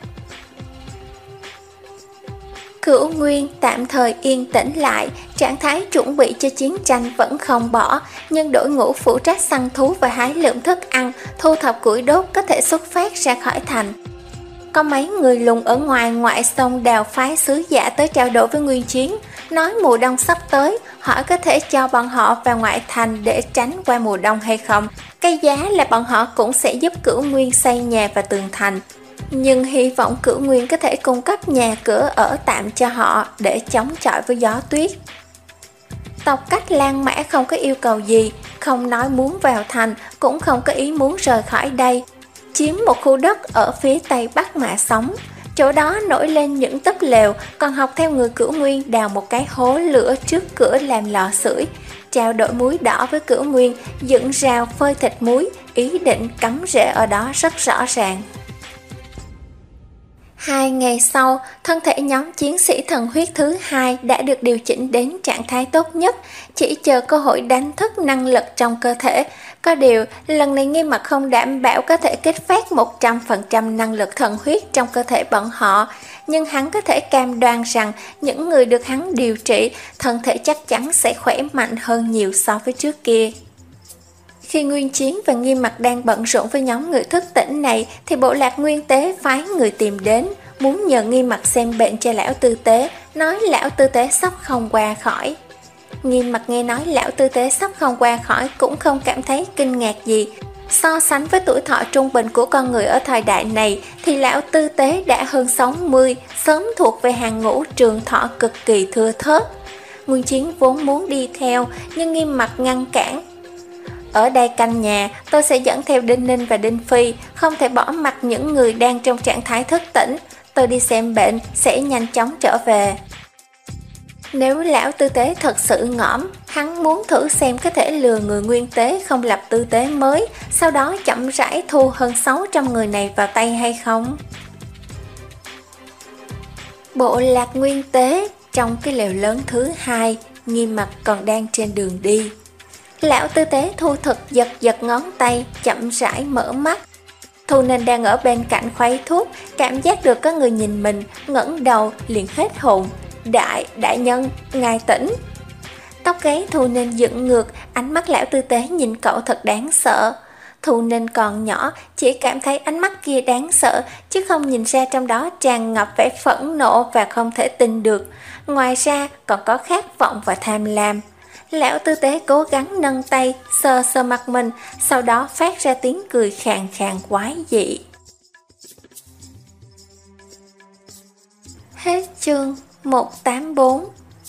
Cửu Nguyên tạm thời yên tĩnh lại, trạng thái chuẩn bị cho chiến tranh vẫn không bỏ, nhưng đội ngũ phụ trách săn thú và hái lượm thức ăn, thu thập củi đốt có thể xuất phát ra khỏi thành. Có mấy người lùng ở ngoài ngoại sông đào phái sứ giả tới trao đổi với Nguyên Chiến, nói mùa đông sắp tới, hỏi có thể cho bọn họ vào ngoại thành để tránh qua mùa đông hay không. Cái giá là bọn họ cũng sẽ giúp Cửu Nguyên xây nhà và tường thành, nhưng hy vọng Cửu Nguyên có thể cung cấp nhà cửa ở tạm cho họ để chống chọi với gió tuyết. Tộc Cách Lan Mã không có yêu cầu gì, không nói muốn vào thành, cũng không có ý muốn rời khỏi đây. Chiếm một khu đất ở phía tây bắc mà sống. Chỗ đó nổi lên những túp lều, còn học theo người Cửu Nguyên đào một cái hố lửa trước cửa làm lò sưởi, trao đổi muối đỏ với Cửu Nguyên, dựng rào phơi thịt muối, ý định cắm rễ ở đó rất rõ ràng. Hai ngày sau, thân thể nhóm chiến sĩ thần huyết thứ hai đã được điều chỉnh đến trạng thái tốt nhất, chỉ chờ cơ hội đánh thức năng lực trong cơ thể. Có điều, lần này Nghiêm Mặt không đảm bảo có thể kích phát một trăm phần trăm năng lực thần huyết trong cơ thể bọn họ, nhưng hắn có thể cam đoan rằng những người được hắn điều trị, thân thể chắc chắn sẽ khỏe mạnh hơn nhiều so với trước kia. Khi Nguyên Chiến và Nghiêm Mặt đang bận rộn với nhóm người thức tỉnh này, thì bộ lạc Nguyên Tế phái người tìm đến, muốn nhờ Nghiêm Mặt xem bệnh cho lão Tư Tế, nói lão Tư Tế sắp không qua khỏi. Nghiêm Mặt nghe nói lão Tư Tế sắp không qua khỏi cũng không cảm thấy kinh ngạc gì. So sánh với tuổi thọ trung bình của con người ở thời đại này thì lão Tư Tế đã hơn sáu mươi, sớm thuộc về hàng ngũ trường thọ cực kỳ thưa thớt. Nguyên Chiến vốn muốn đi theo, nhưng Nghiêm Mặt ngăn cản. Ở đây canh nhà, tôi sẽ dẫn theo Đinh Ninh và Đinh Phi, không thể bỏ mặc những người đang trong trạng thái thức tỉnh. Tôi đi xem bệnh, sẽ nhanh chóng trở về. Nếu lão Tư Tế thật sự ngõm, hắn muốn thử xem có thể lừa người Nguyên Tế không lập tư tế mới, sau đó chậm rãi thu hơn sáu trăm người này vào tay hay không? Bộ lạc Nguyên Tế, trong cái lều lớn thứ hai, Nghiêm Mặt còn đang trên đường đi. Lão Tư Tế thu thực giật giật ngón tay, chậm rãi mở mắt. Thu Ninh đang ở bên cạnh khuấy thuốc, cảm giác được có người nhìn mình, ngẩng đầu liền hết hồn. Đại, đại nhân, ngài tỉnh. Tóc gáy Thu Ninh dựng ngược, ánh mắt lão Tư Tế nhìn cậu thật đáng sợ. Thu Ninh còn nhỏ, chỉ cảm thấy ánh mắt kia đáng sợ, chứ không nhìn ra trong đó tràn ngập vẻ phẫn nộ và không thể tin được. Ngoài ra còn có khát vọng và tham lam. Lão Tư Tế cố gắng nâng tay, sờ sờ mặt mình, sau đó phát ra tiếng cười khàn khàn quái dị. Hết chương một tám bốn.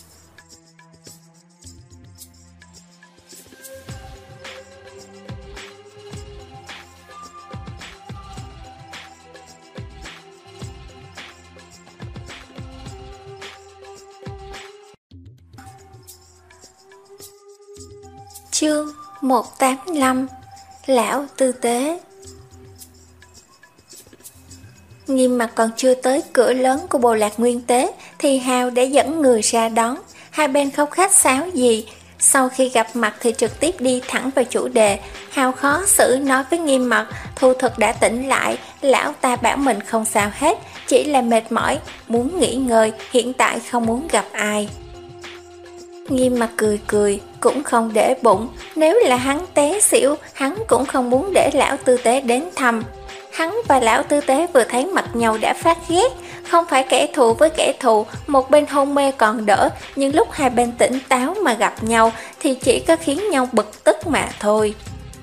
Chương một tám lăm. Lão Tư Tế. Nghiêm Mặt còn chưa tới cửa lớn của bộ lạc Nguyên Tế thì Hào đã dẫn người ra đón. Hai bên không khách sáo gì. Sau khi gặp mặt thì trực tiếp đi thẳng vào chủ đề. Hào khó xử nói với Nghiêm Mặt, Thu Thực đã tỉnh lại, lão ta bảo mình không sao hết, chỉ là mệt mỏi, muốn nghỉ ngơi, hiện tại không muốn gặp ai. Nghiêm Mặt cười cười, cũng không để bụng, nếu là hắn té xỉu, hắn cũng không muốn để lão tư tế đến thăm. Hắn và lão tư tế vừa thấy mặt nhau đã phát ghét, không phải kẻ thù với kẻ thù, một bên hôn mê còn đỡ, nhưng lúc hai bên tỉnh táo mà gặp nhau thì chỉ có khiến nhau bực tức mà thôi.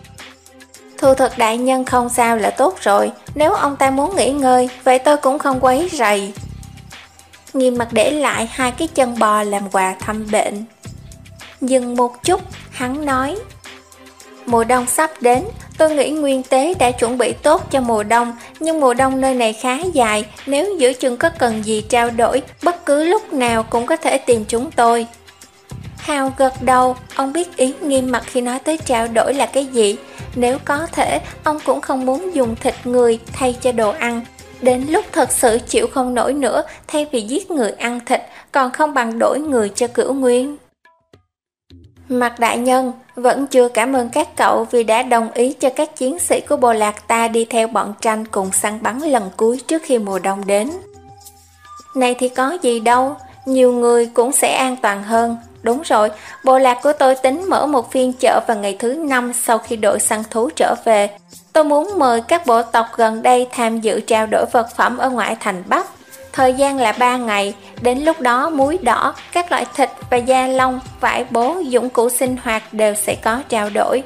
Thu Thực đại nhân không sao là tốt rồi, nếu ông ta muốn nghỉ ngơi, vậy tôi cũng không quấy rầy. Nghiêm Mặt để lại hai cái chân bò làm quà thăm bệnh. Dừng một chút, hắn nói, mùa đông sắp đến, tôi nghĩ Nguyên Tế đã chuẩn bị tốt cho mùa đông, nhưng mùa đông nơi này khá dài, nếu giữa chừng có cần gì trao đổi, bất cứ lúc nào cũng có thể tìm chúng tôi. Hào gật đầu, ông biết ý Nghiêm Mặt khi nói tới trao đổi là cái gì. Nếu có thể, ông cũng không muốn dùng thịt người thay cho đồ ăn. Đến lúc thật sự chịu không nổi nữa, thay vì giết người ăn thịt, còn không bằng đổi người cho Cửu Nguyên. Mặt đại nhân, vẫn chưa cảm ơn các cậu vì đã đồng ý cho các chiến sĩ của bộ lạc ta đi theo bọn Tranh cùng săn bắn lần cuối trước khi mùa đông đến. Này thì có gì đâu, nhiều người cũng sẽ an toàn hơn. Đúng rồi, bộ lạc của tôi tính mở một phiên chợ vào ngày thứ năm sau khi đội săn thú trở về. Tôi muốn mời các bộ tộc gần đây tham dự trao đổi vật phẩm ở ngoại thành Bắc. Thời gian là ba ngày, đến lúc đó muối đỏ, các loại thịt và da lông, vải bố, dụng cụ sinh hoạt đều sẽ có trao đổi.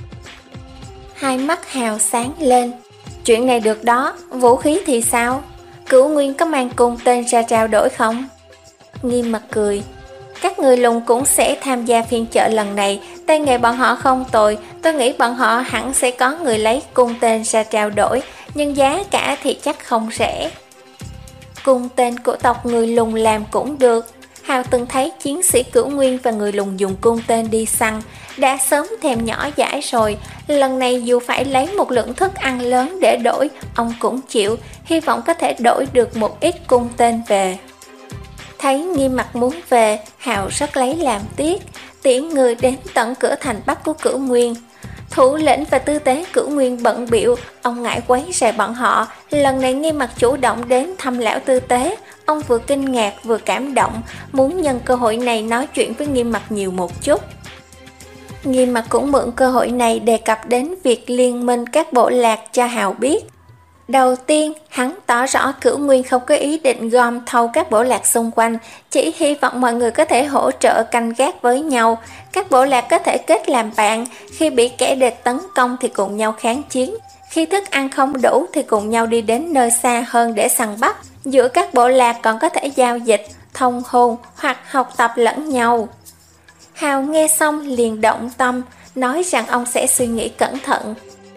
Hai mắt Hào sáng lên. Chuyện này được đó, vũ khí thì sao? Cửu Nguyên có mang cùng tên ra trao đổi không? Nghiêm Mặt cười. Các người lùng cũng sẽ tham gia phiên chợ lần này, tay nghề bọn họ không tồi, tôi nghĩ bọn họ hẳn sẽ có người lấy cung tên ra trao đổi, nhưng giá cả thì chắc không rẻ. Cung tên của tộc người lùng làm cũng được. Hào từng thấy chiến sĩ Cửu Nguyên và người lùng dùng cung tên đi săn, đã sớm thèm nhỏ dãi rồi. Lần này dù phải lấy một lượng thức ăn lớn để đổi, ông cũng chịu, hy vọng có thể đổi được một ít cung tên về. Thấy Nghiêm Mặt muốn về, Hào rất lấy làm tiếc, tiễn người đến tận cửa thành Bắc của Cửu Nguyên. Thủ lĩnh và tư tế Cửu Nguyên bận bịu, ông ngại quấy rầy bọn họ. Lần này Nghiêm Mặt chủ động đến thăm lão tư tế, ông vừa kinh ngạc vừa cảm động, muốn nhân cơ hội này nói chuyện với Nghiêm Mặt nhiều một chút. Nghiêm Mặt cũng mượn cơ hội này đề cập đến việc liên minh các bộ lạc cho Hào biết. Đầu tiên, hắn tỏ rõ Cửu Nguyên không có ý định gom thâu các bộ lạc xung quanh, chỉ hy vọng mọi người có thể hỗ trợ canh gác với nhau. Các bộ lạc có thể kết làm bạn, khi bị kẻ địch tấn công thì cùng nhau kháng chiến, khi thức ăn không đủ thì cùng nhau đi đến nơi xa hơn để săn bắt. Giữa các bộ lạc còn có thể giao dịch, thông hôn hoặc học tập lẫn nhau. Hào nghe xong liền động tâm, nói rằng ông sẽ suy nghĩ cẩn thận.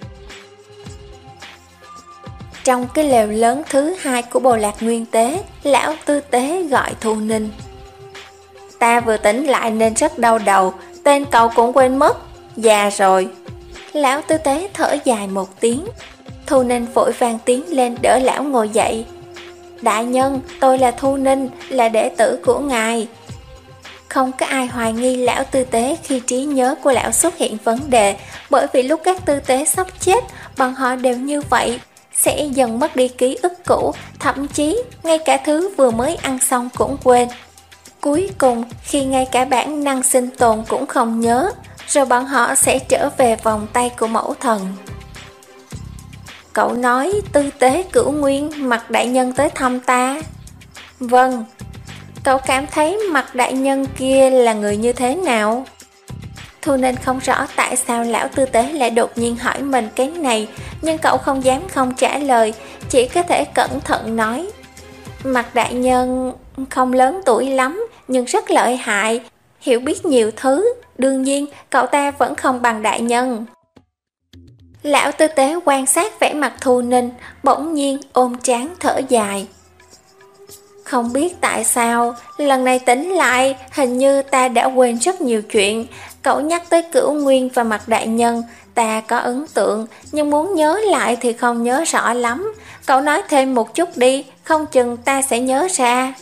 Trong cái lều lớn thứ hai của bộ lạc Nguyên Tế, lão tư tế gọi Thu Ninh. Ta vừa tỉnh lại nên rất đau đầu, tên cậu cũng quên mất, già rồi. Lão tư tế thở dài một tiếng. Thu Ninh vội vàng tiến lên đỡ lão ngồi dậy. Đại nhân, tôi là Thu Ninh, là đệ tử của ngài. Không có ai hoài nghi lão tư tế khi trí nhớ của lão xuất hiện vấn đề, bởi vì lúc các tư tế sắp chết, bọn họ đều như vậy, sẽ dần mất đi ký ức cũ, thậm chí ngay cả thứ vừa mới ăn xong cũng quên. Cuối cùng, khi ngay cả bản năng sinh tồn cũng không nhớ, rồi bọn họ sẽ trở về vòng tay của mẫu thần. Cậu nói tư tế Cửu Nguyên Mặt đại nhân tới thăm ta. Vâng. Cậu cảm thấy Mặt đại nhân kia là người như thế nào? Thu Ninh không rõ tại sao lão tư tế lại đột nhiên hỏi mình cái này, nhưng cậu không dám không trả lời, chỉ có thể cẩn thận nói. Mặt đại nhân không lớn tuổi lắm, nhưng rất lợi hại, hiểu biết nhiều thứ, đương nhiên cậu ta vẫn không bằng đại nhân. Lão tư tế quan sát vẻ mặt Thu Ninh, bỗng nhiên ôm trán thở dài. Không biết tại sao, lần này tỉnh lại, hình như ta đã quên rất nhiều chuyện. Cậu nhắc tới Cửu Nguyên và Mặt đại nhân, ta có ấn tượng, nhưng muốn nhớ lại thì không nhớ rõ lắm. cậu nói thêm một chút đi, không chừng ta sẽ nhớ ra.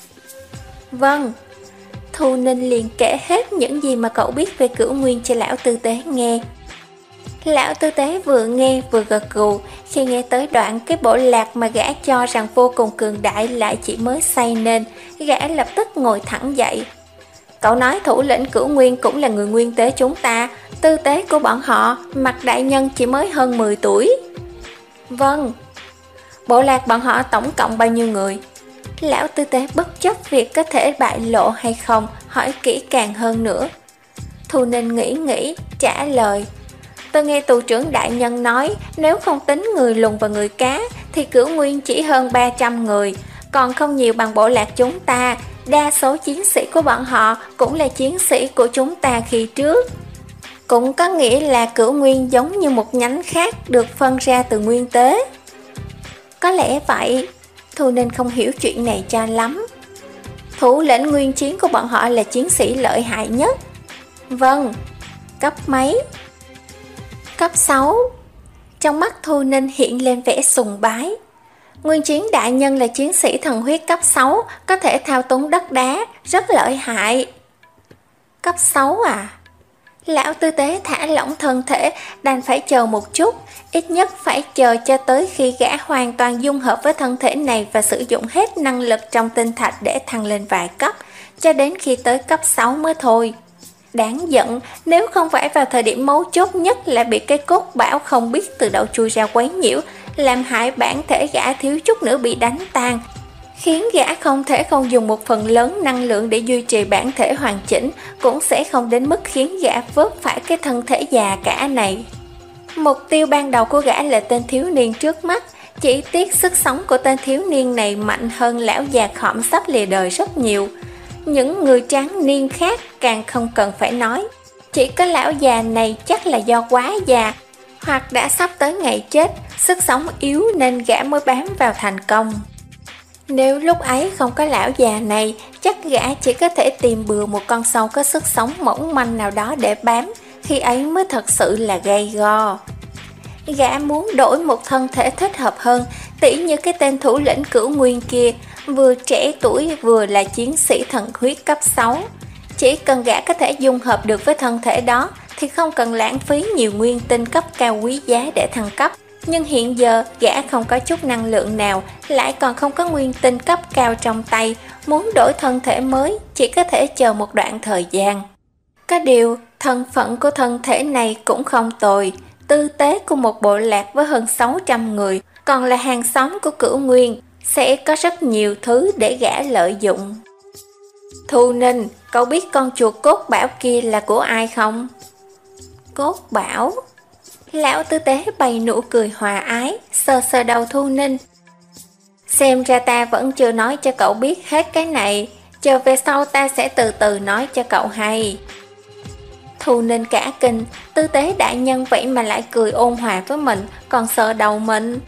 Vâng. Thu Ninh liền kể hết những gì mà cậu biết về Cửu Nguyên cho lão tư tế nghe. Lão tư tế vừa nghe vừa gật gù. Khi nghe tới đoạn cái bộ lạc mà gã cho rằng vô cùng cường đại lại chỉ mới xây nên, gã lập tức ngồi thẳng dậy. Cậu nói thủ lĩnh Cửu Nguyên cũng là người nguyên tế chúng ta, tư tế của bọn họ, Mặt đại nhân chỉ mới hơn mười tuổi. Vâng. Bộ lạc bọn họ tổng cộng bao nhiêu người? Lão tư tế bất chấp việc có thể bại lộ hay không, hỏi kỹ càng hơn nữa. Thu Ninh nghĩ nghĩ, trả lời. Tôi nghe tù trưởng đại nhân nói, nếu không tính người lùn và người cá, thì Cửu Nguyên chỉ hơn ba trăm người, còn không nhiều bằng bộ lạc chúng ta. Đa số chiến sĩ của bọn họ cũng là chiến sĩ của chúng ta khi trước. Cũng có nghĩa là Cửu Nguyên giống như một nhánh khác được phân ra từ nguyên tế. Có lẽ vậy. Thu Ninh không hiểu chuyện này cho lắm. Thủ lĩnh nguyên chiến của bọn họ là chiến sĩ lợi hại nhất. Vâng. Cấp mấy? Cấp sáu. Trong mắt Thu Ninh hiện lên vẻ sùng bái. Nguyên chiến đại nhân là chiến sĩ thần huyết cấp sáu, có thể thao túng đất đá, rất lợi hại. Cấp sáu à? Lão tư tế thả lỏng thân thể, đành phải chờ một chút, ít nhất phải chờ cho tới khi gã hoàn toàn dung hợp với thân thể này và sử dụng hết năng lực trong tinh thạch để thăng lên vài cấp, cho đến khi tới cấp sáu mới thôi. Đáng giận, nếu không phải vào thời điểm mấu chốt nhất lại bị cái cốt bảo không biết từ đâu chui ra quấy nhiễu, làm hại bản thể gã thiếu chút nữa bị đánh tan, khiến gã không thể không dùng một phần lớn năng lượng để duy trì bản thể hoàn chỉnh, cũng sẽ không đến mức khiến gã vớt phải cái thân thể già cả này. Mục tiêu ban đầu của gã là tên thiếu niên trước mắt, chỉ tiếc sức sống của tên thiếu niên này mạnh hơn lão già khọm sắp lìa đời rất nhiều. Những người tráng niên khác càng không cần phải nói, chỉ có lão già này chắc là do quá già, hoặc đã sắp tới ngày chết, sức sống yếu nên gã mới bám vào thành công. Nếu lúc ấy không có lão già này, chắc gã chỉ có thể tìm bừa một con sâu có sức sống mỏng manh nào đó để bám, khi ấy mới thật sự là gay go. Gã muốn đổi một thân thể thích hợp hơn, tỉ như cái tên thủ lĩnh Cửu Nguyên kia, vừa trẻ tuổi vừa là chiến sĩ thần huyết cấp sáu. Chỉ cần gã có thể dung hợp được với thân thể đó, thì không cần lãng phí nhiều nguyên tinh cấp cao quý giá để thăng cấp. Nhưng hiện giờ gã không có chút năng lượng nào, lại còn không có nguyên tinh cấp cao trong tay, muốn đổi thân thể mới chỉ có thể chờ một đoạn thời gian. Có điều, thân phận của thân thể này cũng không tồi, tư tế của một bộ lạc với hơn sáu trăm người, còn là hàng xóm của Cửu Nguyên, sẽ có rất nhiều thứ để gã lợi dụng. Thu Ninh, cậu biết con chuột cốt bảo kia là của ai không? Cốt bảo? Lão tư tế bày nụ cười hòa ái, sờ sờ đầu Thu Ninh. Xem ra ta vẫn chưa nói cho cậu biết hết cái này, chờ về sau ta sẽ từ từ nói cho cậu hay. Thu Ninh cả kinh, tư tế đại nhân vậy mà lại cười ôn hòa với mình, còn sờ đầu mình.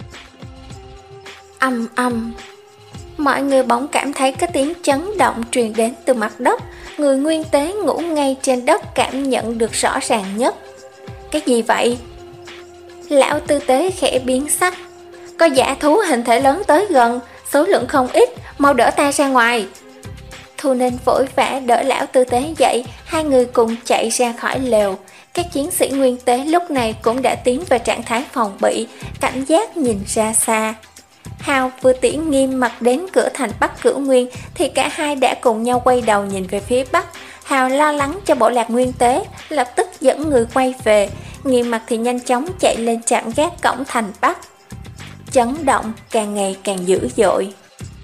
Âm âm. Mọi người bỗng cảm thấy cái tiếng chấn động truyền đến từ mặt đất, người nguyên tế ngủ ngay trên đất cảm nhận được rõ ràng nhất. Cái gì vậy? Lão tư tế khẽ biến sắc. Có dã thú hình thể lớn tới gần, số lượng không ít, mau đỡ ta ra ngoài. Thu Ninh vội vã đỡ lão tư tế dậy, hai người cùng chạy ra khỏi lều. Các chiến sĩ nguyên tế lúc này cũng đã tiến vào trạng thái phòng bị, cảnh giác nhìn ra xa. Hào vừa tiễn Nghiêm Mặc đến cửa thành Bắc Cửu Nguyên thì cả hai đã cùng nhau quay đầu nhìn về phía Bắc. Hào lo lắng cho bộ lạc nguyên tế, lập tức dẫn người quay về. Nghiêm Mặc thì nhanh chóng chạy lên trạm gác cổng thành Bắc. Chấn động càng ngày càng dữ dội.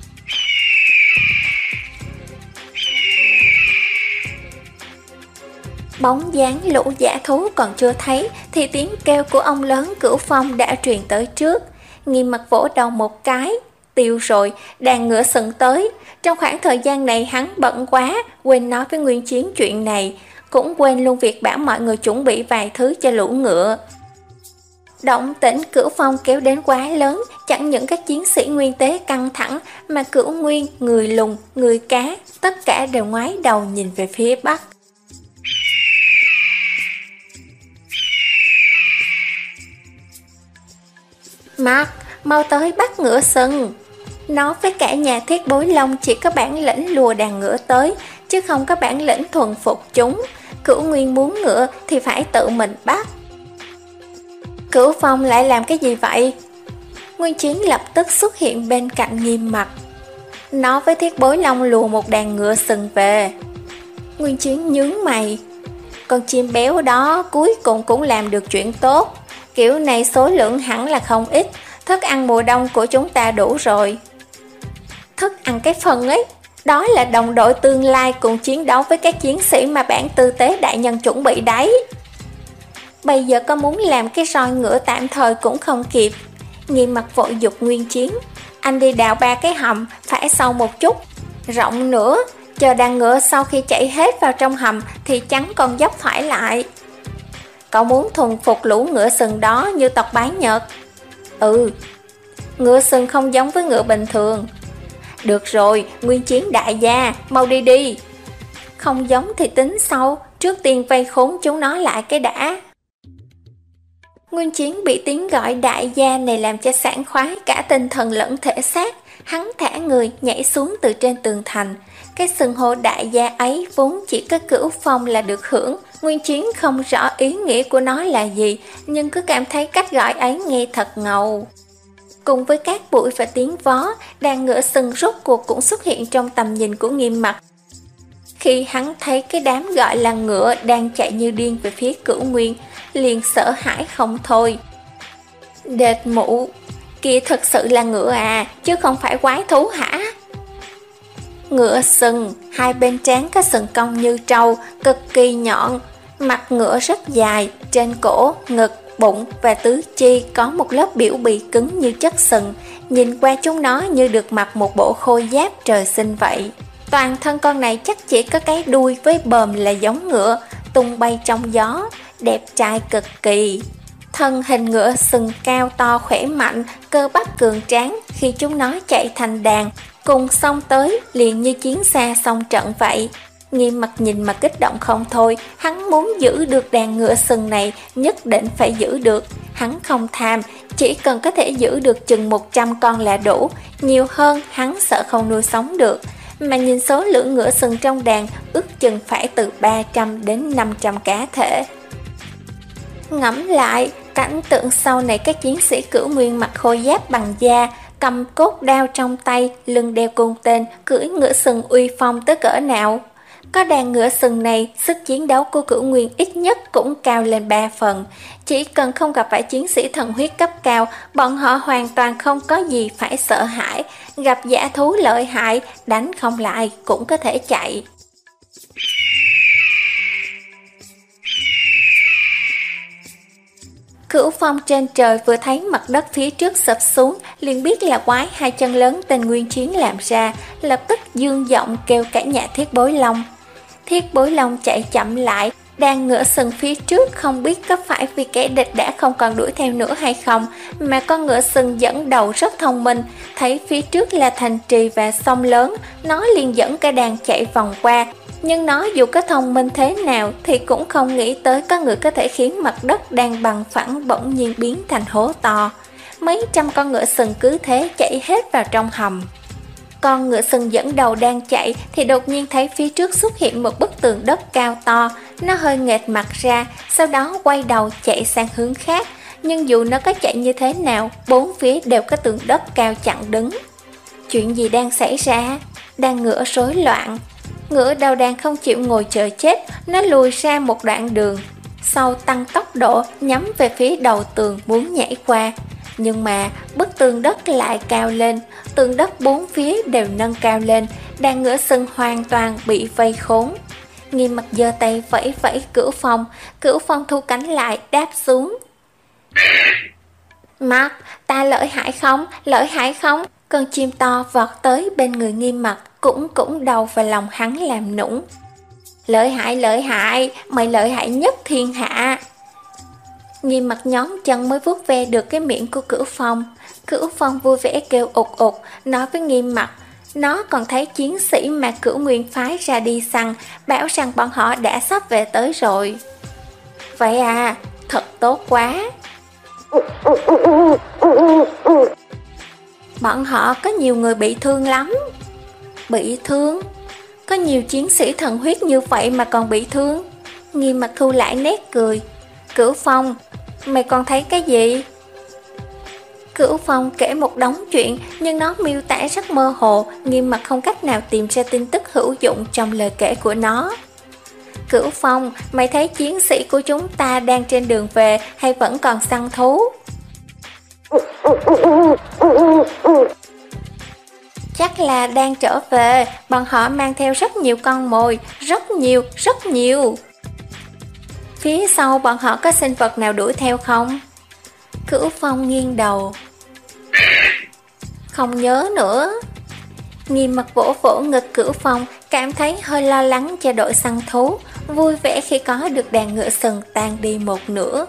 Bóng dáng lũ dã thú còn chưa thấy thì tiếng kêu của ông lớn Cửu Phong đã truyền tới trước. Nghiêm Mặc vỗ đầu một cái, tiêu rồi, đàn ngựa sừng tới. Trong khoảng thời gian này hắn bận quá, quên nói với Nguyên Chiến chuyện này, cũng quên luôn việc bảo mọi người chuẩn bị vài thứ cho lũ ngựa. Động tĩnh Cửu Phong kéo đến quá lớn, chẳng những các chiến sĩ nguyên tế căng thẳng, mà Cửu Nguyên, người lùn, người cá, tất cả đều ngoái đầu nhìn về phía Bắc. Mark, mau tới bắt ngựa sừng. Nó với cả nhà Thiết Bối Long chỉ có bản lĩnh lùa đàn ngựa tới, chứ không có bản lĩnh thuần phục chúng. Cửu Nguyên muốn ngựa thì phải tự mình bắt. Cửu Phong lại làm cái gì vậy? Nguyên Chiến lập tức xuất hiện bên cạnh Nghiêm Mặc. Nó với Thiết Bối Long lùa một đàn ngựa sừng về. Nguyên Chiến nhướng mày. Con chim béo đó cuối cùng cũng làm được chuyện tốt. Kiểu này số lượng hẳn là không ít. Thức ăn mùa đông của chúng ta đủ rồi. Thức ăn cái phần ấy, đó là đồng đội tương lai cùng chiến đấu với các chiến sĩ mà bản tư tế đại nhân chuẩn bị đấy. Bây giờ có muốn làm cái roi ngựa tạm thời cũng không kịp. Nghiêm Mặc vội giục Nguyên Chiến. Anh đi đào ba cái hầm, phải sâu một chút, rộng nữa. Chờ đàn ngựa sau khi chạy hết vào trong hầm thì chắn con dốc phải lại. Cậu muốn thuần phục lũ ngựa sừng đó như tộc Bái Nhật? Ừ. Ngựa sừng không giống với ngựa bình thường. Được rồi, Nguyên Chiến đại gia, mau đi đi. Không giống thì tính sau, trước tiên vây khốn chúng nó lại cái đã. Nguyên Chiến bị tiếng gọi đại gia này làm cho sảng khoái cả tinh thần lẫn thể xác. Hắn thả người nhảy xuống từ trên tường thành. Cái xưng hô đại gia ấy vốn chỉ có Cửu Phong là được hưởng. Nguyên Chiến không rõ ý nghĩa của nó là gì, nhưng cứ cảm thấy cách gọi ấy nghe thật ngầu. Cùng với các bụi và tiếng vó, đàn ngựa sừng rốt cuộc cũng xuất hiện trong tầm nhìn của Nghiêm Mặc. Khi hắn thấy cái đám gọi là ngựa đang chạy như điên về phía Cửu Nguyên, liền sợ hãi không thôi. Đệt mụ, kia thật sự là ngựa à, chứ không phải quái thú hả? Ngựa sừng, hai bên trán có sừng cong như trâu, cực kỳ nhọn. Mặt ngựa rất dài, trên cổ, ngực, bụng và tứ chi có một lớp biểu bì cứng như chất sừng. Nhìn qua chúng nó như được mặc một bộ khôi giáp trời sinh vậy. Toàn thân con này chắc chỉ có cái đuôi với bờm là giống ngựa, tung bay trong gió, đẹp trai cực kỳ. Thân hình ngựa sừng cao to khỏe mạnh, cơ bắp cường tráng. Khi chúng nó chạy thành đàn, cùng xông tới liền như chiến xa xông trận vậy. Nghiêm Mặc nhìn mà kích động không thôi. Hắn muốn giữ được đàn ngựa sừng này, nhất định phải giữ được. Hắn không tham, chỉ cần có thể giữ được chừng một trăm con là đủ. Nhiều hơn hắn sợ không nuôi sống được. Mà nhìn số lượng ngựa sừng trong đàn, ước chừng phải từ ba trăm đến năm trăm cá thể. Ngẫm lại, cảnh tượng sau này các chiến sĩ Cửu Nguyên mặc khôi giáp bằng da, cầm cốt đao trong tay, lưng đeo cung tên, cưỡi ngựa sừng uy phong tới cỡ nào. Có đàn ngựa sừng này, sức chiến đấu của Cửu Nguyên ít nhất cũng cao lên ba phần. Chỉ cần không gặp phải chiến sĩ thần huyết cấp cao, bọn họ hoàn toàn không có gì phải sợ hãi. Gặp dã thú lợi hại, đánh không lại cũng có thể chạy. Cửu Phong trên trời vừa thấy mặt đất phía trước sập xuống, liền biết là quái hai chân lớn tên Nguyên Chiến làm ra, lập tức dương giọng kêu cả nhà Thiết Bối Long. Thiết Bối Long chạy chậm lại, đàn ngựa sừng phía trước không biết có phải vì kẻ địch đã không còn đuổi theo nữa hay không, mà con ngựa sừng dẫn đầu rất thông minh, thấy phía trước là thành trì và sông lớn, nó liền dẫn cả đàn chạy vòng qua. Nhưng nó dù có thông minh thế nào thì cũng không nghĩ tới có người có thể khiến mặt đất đang bằng phẳng bỗng nhiên biến thành hố to. Mấy trăm con ngựa sừng cứ thế chạy hết vào trong hầm. Con ngựa sừng dẫn đầu đang chạy thì đột nhiên thấy phía trước xuất hiện một bức tường đất cao to. Nó hơi nghệch mặt ra, sau đó quay đầu chạy sang hướng khác. Nhưng dù nó có chạy như thế nào, bốn phía đều có tường đất cao chặn đứng. Chuyện gì đang xảy ra? Đàn ngựa rối loạn. Ngựa đầu đàn không chịu ngồi chờ chết, nó lùi ra một đoạn đường, sau tăng tốc độ nhắm về phía đầu tường muốn nhảy qua. Nhưng mà bức tường đất lại cao lên, tường đất bốn phía đều nâng cao lên, đàn ngựa sừng hoàn toàn bị vây khốn. Nghiêm Mặc giơ tay vẫy vẫy Cửu Phong, Cửu Phong thu cánh lại đáp xuống. Mặc, ta lợi hại không, lợi hại không? Con chim to vọt tới bên người Nghiêm Mặc, cũng cũng đầu vào lòng hắn làm nũng. Lợi hại, lợi hại, mày lợi hại nhất thiên hạ. Nghiêm Mặc nhón chân mới vuốt ve được cái miệng của Cửu Phong. Cửu Phong vui vẻ kêu ụt ụt, nói với Nghiêm Mặc. Nó còn thấy chiến sĩ mà Cửu Nguyên phái ra đi săn, bảo rằng bọn họ đã sắp về tới rồi. Vậy à, thật tốt quá. Bọn họ có nhiều người bị thương lắm. Bị thương? Có nhiều chiến sĩ thần huyết như vậy mà còn bị thương? Nghiêm Mặt thu lại nét cười. Cửu Phong, mày còn thấy cái gì? Cửu Phong kể một đống chuyện, nhưng nó miêu tả rất mơ hồ, Nghiêm Mặt không cách nào tìm ra tin tức hữu dụng trong lời kể của nó. Cửu Phong, mày thấy chiến sĩ của chúng ta đang trên đường về hay vẫn còn săn thú? Chắc là đang trở về, bọn họ mang theo rất nhiều con mồi, rất nhiều, rất nhiều. Phía sau bọn họ có sinh vật nào đuổi theo không? Cửu Phong nghiêng đầu. Không nhớ nữa. Nghiêm Mặt vỗ vỗ ngực Cửu Phong, cảm thấy hơi lo lắng cho đội săn thú, vui vẻ khi có được đàn ngựa sừng tan đi một nửa.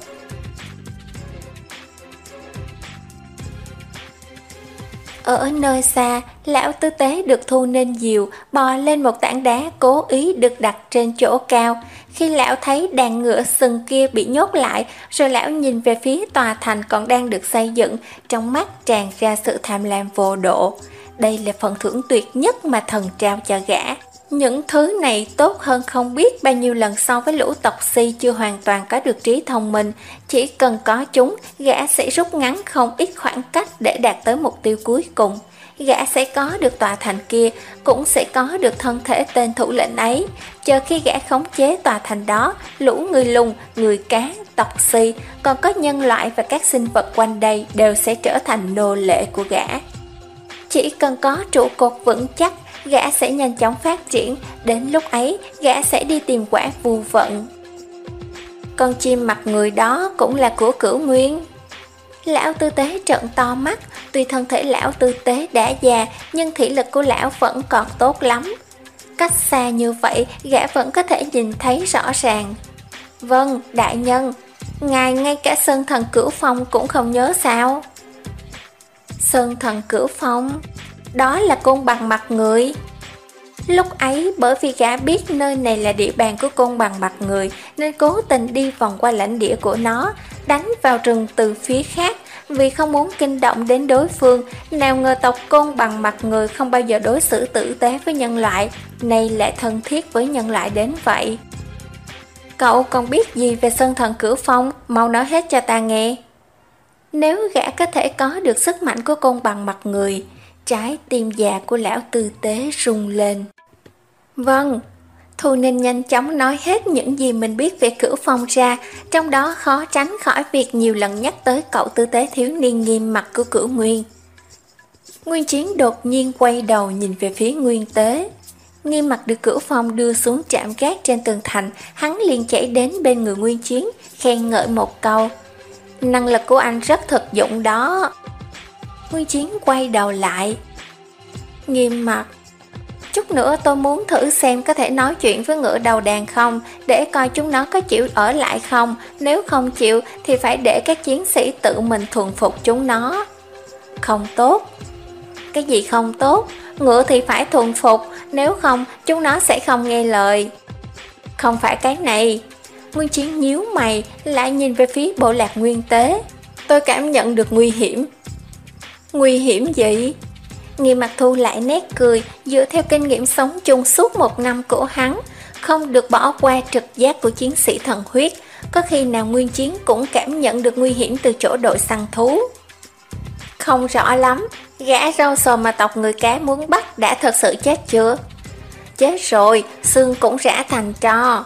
Ở nơi xa, lão tư tế được thu nên diều, bò lên một tảng đá cố ý được đặt trên chỗ cao. Khi lão thấy đàn ngựa sừng kia bị nhốt lại, rồi lão nhìn về phía tòa thành còn đang được xây dựng, trong mắt tràn ra sự tham lam vô độ. Đây là phần thưởng tuyệt nhất mà thần trao cho gã. Những thứ này tốt hơn không biết bao nhiêu lần so với lũ tộc si chưa hoàn toàn có được trí thông minh. Chỉ cần có chúng, gã sẽ rút ngắn không ít khoảng cách để đạt tới mục tiêu cuối cùng. Gã sẽ có được tòa thành kia, cũng sẽ có được thân thể tên thủ lĩnh ấy. Chờ khi gã khống chế tòa thành đó, lũ người lùn, người cá, tộc si, còn có nhân loại và các sinh vật quanh đây đều sẽ trở thành nô lệ của gã. Chỉ cần có trụ cột vững chắc, gã sẽ nhanh chóng phát triển, đến lúc ấy gã sẽ đi tìm quả phù vận. Con chim mặt người đó cũng là của Cửu Nguyên. Lão tư tế trợn to mắt, tuy thân thể lão tư tế đã già, nhưng thị lực của lão vẫn còn tốt lắm. Cách xa như vậy, gã vẫn có thể nhìn thấy rõ ràng. Vâng, đại nhân, ngài ngay cả Sơn Thần Cửu Phong cũng không nhớ sao? Sơn Thần Cửu Phong, đó là côn bằng mặt người. Lúc ấy bởi vì gã biết nơi này là địa bàn của côn bằng mặt người, nên cố tình đi vòng qua lãnh địa của nó, đánh vào rừng từ phía khác, vì không muốn kinh động đến đối phương. Nào ngờ tộc côn bằng mặt người không bao giờ đối xử tử tế với nhân loại, nay lại thân thiết với nhân loại đến vậy. Cậu còn biết gì về Sơn Thần Cửu Phong? Mau nói hết cho ta nghe. Nếu gã có thể có được sức mạnh của côn bằng mặt người, trái tim già của lão tư tế rung lên. Vâng, Thu Ninh nhanh chóng nói hết những gì mình biết về Cửu Phong ra, trong đó khó tránh khỏi việc nhiều lần nhắc tới cậu tư tế thiếu niên Nghiêm Mặt của Cửu Nguyên. Nguyên Chiến đột nhiên quay đầu nhìn về phía Nguyên Tế. Nghiêm Mặt được Cửu Phong đưa xuống trạm gác trên tường thành, hắn liền chạy đến bên người Nguyên Chiến, khen ngợi một câu. Năng lực của anh rất thực dụng đó. Nguyên Chiến quay đầu lại. Nghiêm Mặt, chút nữa tôi muốn thử xem có thể nói chuyện với ngựa đầu đàn không, để coi chúng nó có chịu ở lại không. Nếu không chịu thì phải để các chiến sĩ tự mình thuần phục chúng nó. Không tốt. Cái gì không tốt? Ngựa thì phải thuần phục, nếu không chúng nó sẽ không nghe lời. Không phải cái này. Nguyên Chiến nhíu mày, lại nhìn về phía bộ lạc Nguyên Tế. Tôi cảm nhận được nguy hiểm. Nguy hiểm gì? Nghiêm Mặt thu lại nét cười, dựa theo kinh nghiệm sống chung suốt một năm của hắn, không được bỏ qua trực giác của chiến sĩ thần huyết. Có khi nào Nguyên Chiến cũng cảm nhận được nguy hiểm từ chỗ đội săn thú? Không rõ lắm. Gã râu sò mà tộc người cá muốn bắt đã thật sự chết chưa? Chết rồi, xương cũng rã thành tro.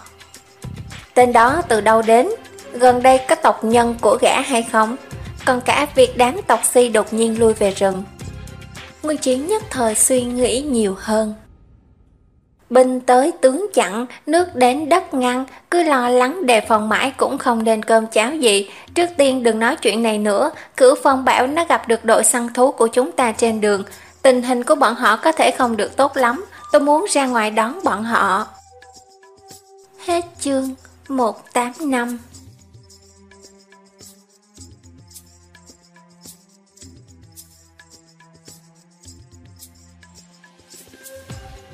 Tên đó từ đâu đến? Gần đây có tộc nhân của gã hay không? Còn cả việc đám tộc si đột nhiên lui về rừng. Nguyên Chiến nhất thời suy nghĩ nhiều hơn. Binh tới tướng chặn, nước đến đất ngăn, cứ lo lắng đề phòng mãi cũng không nên cơm cháo gì. Trước tiên đừng nói chuyện này nữa. Cửu Phong bảo nó gặp được đội săn thú của chúng ta trên đường. Tình hình của bọn họ có thể không được tốt lắm. Tôi muốn ra ngoài đón bọn họ. Hết chương một tám năm.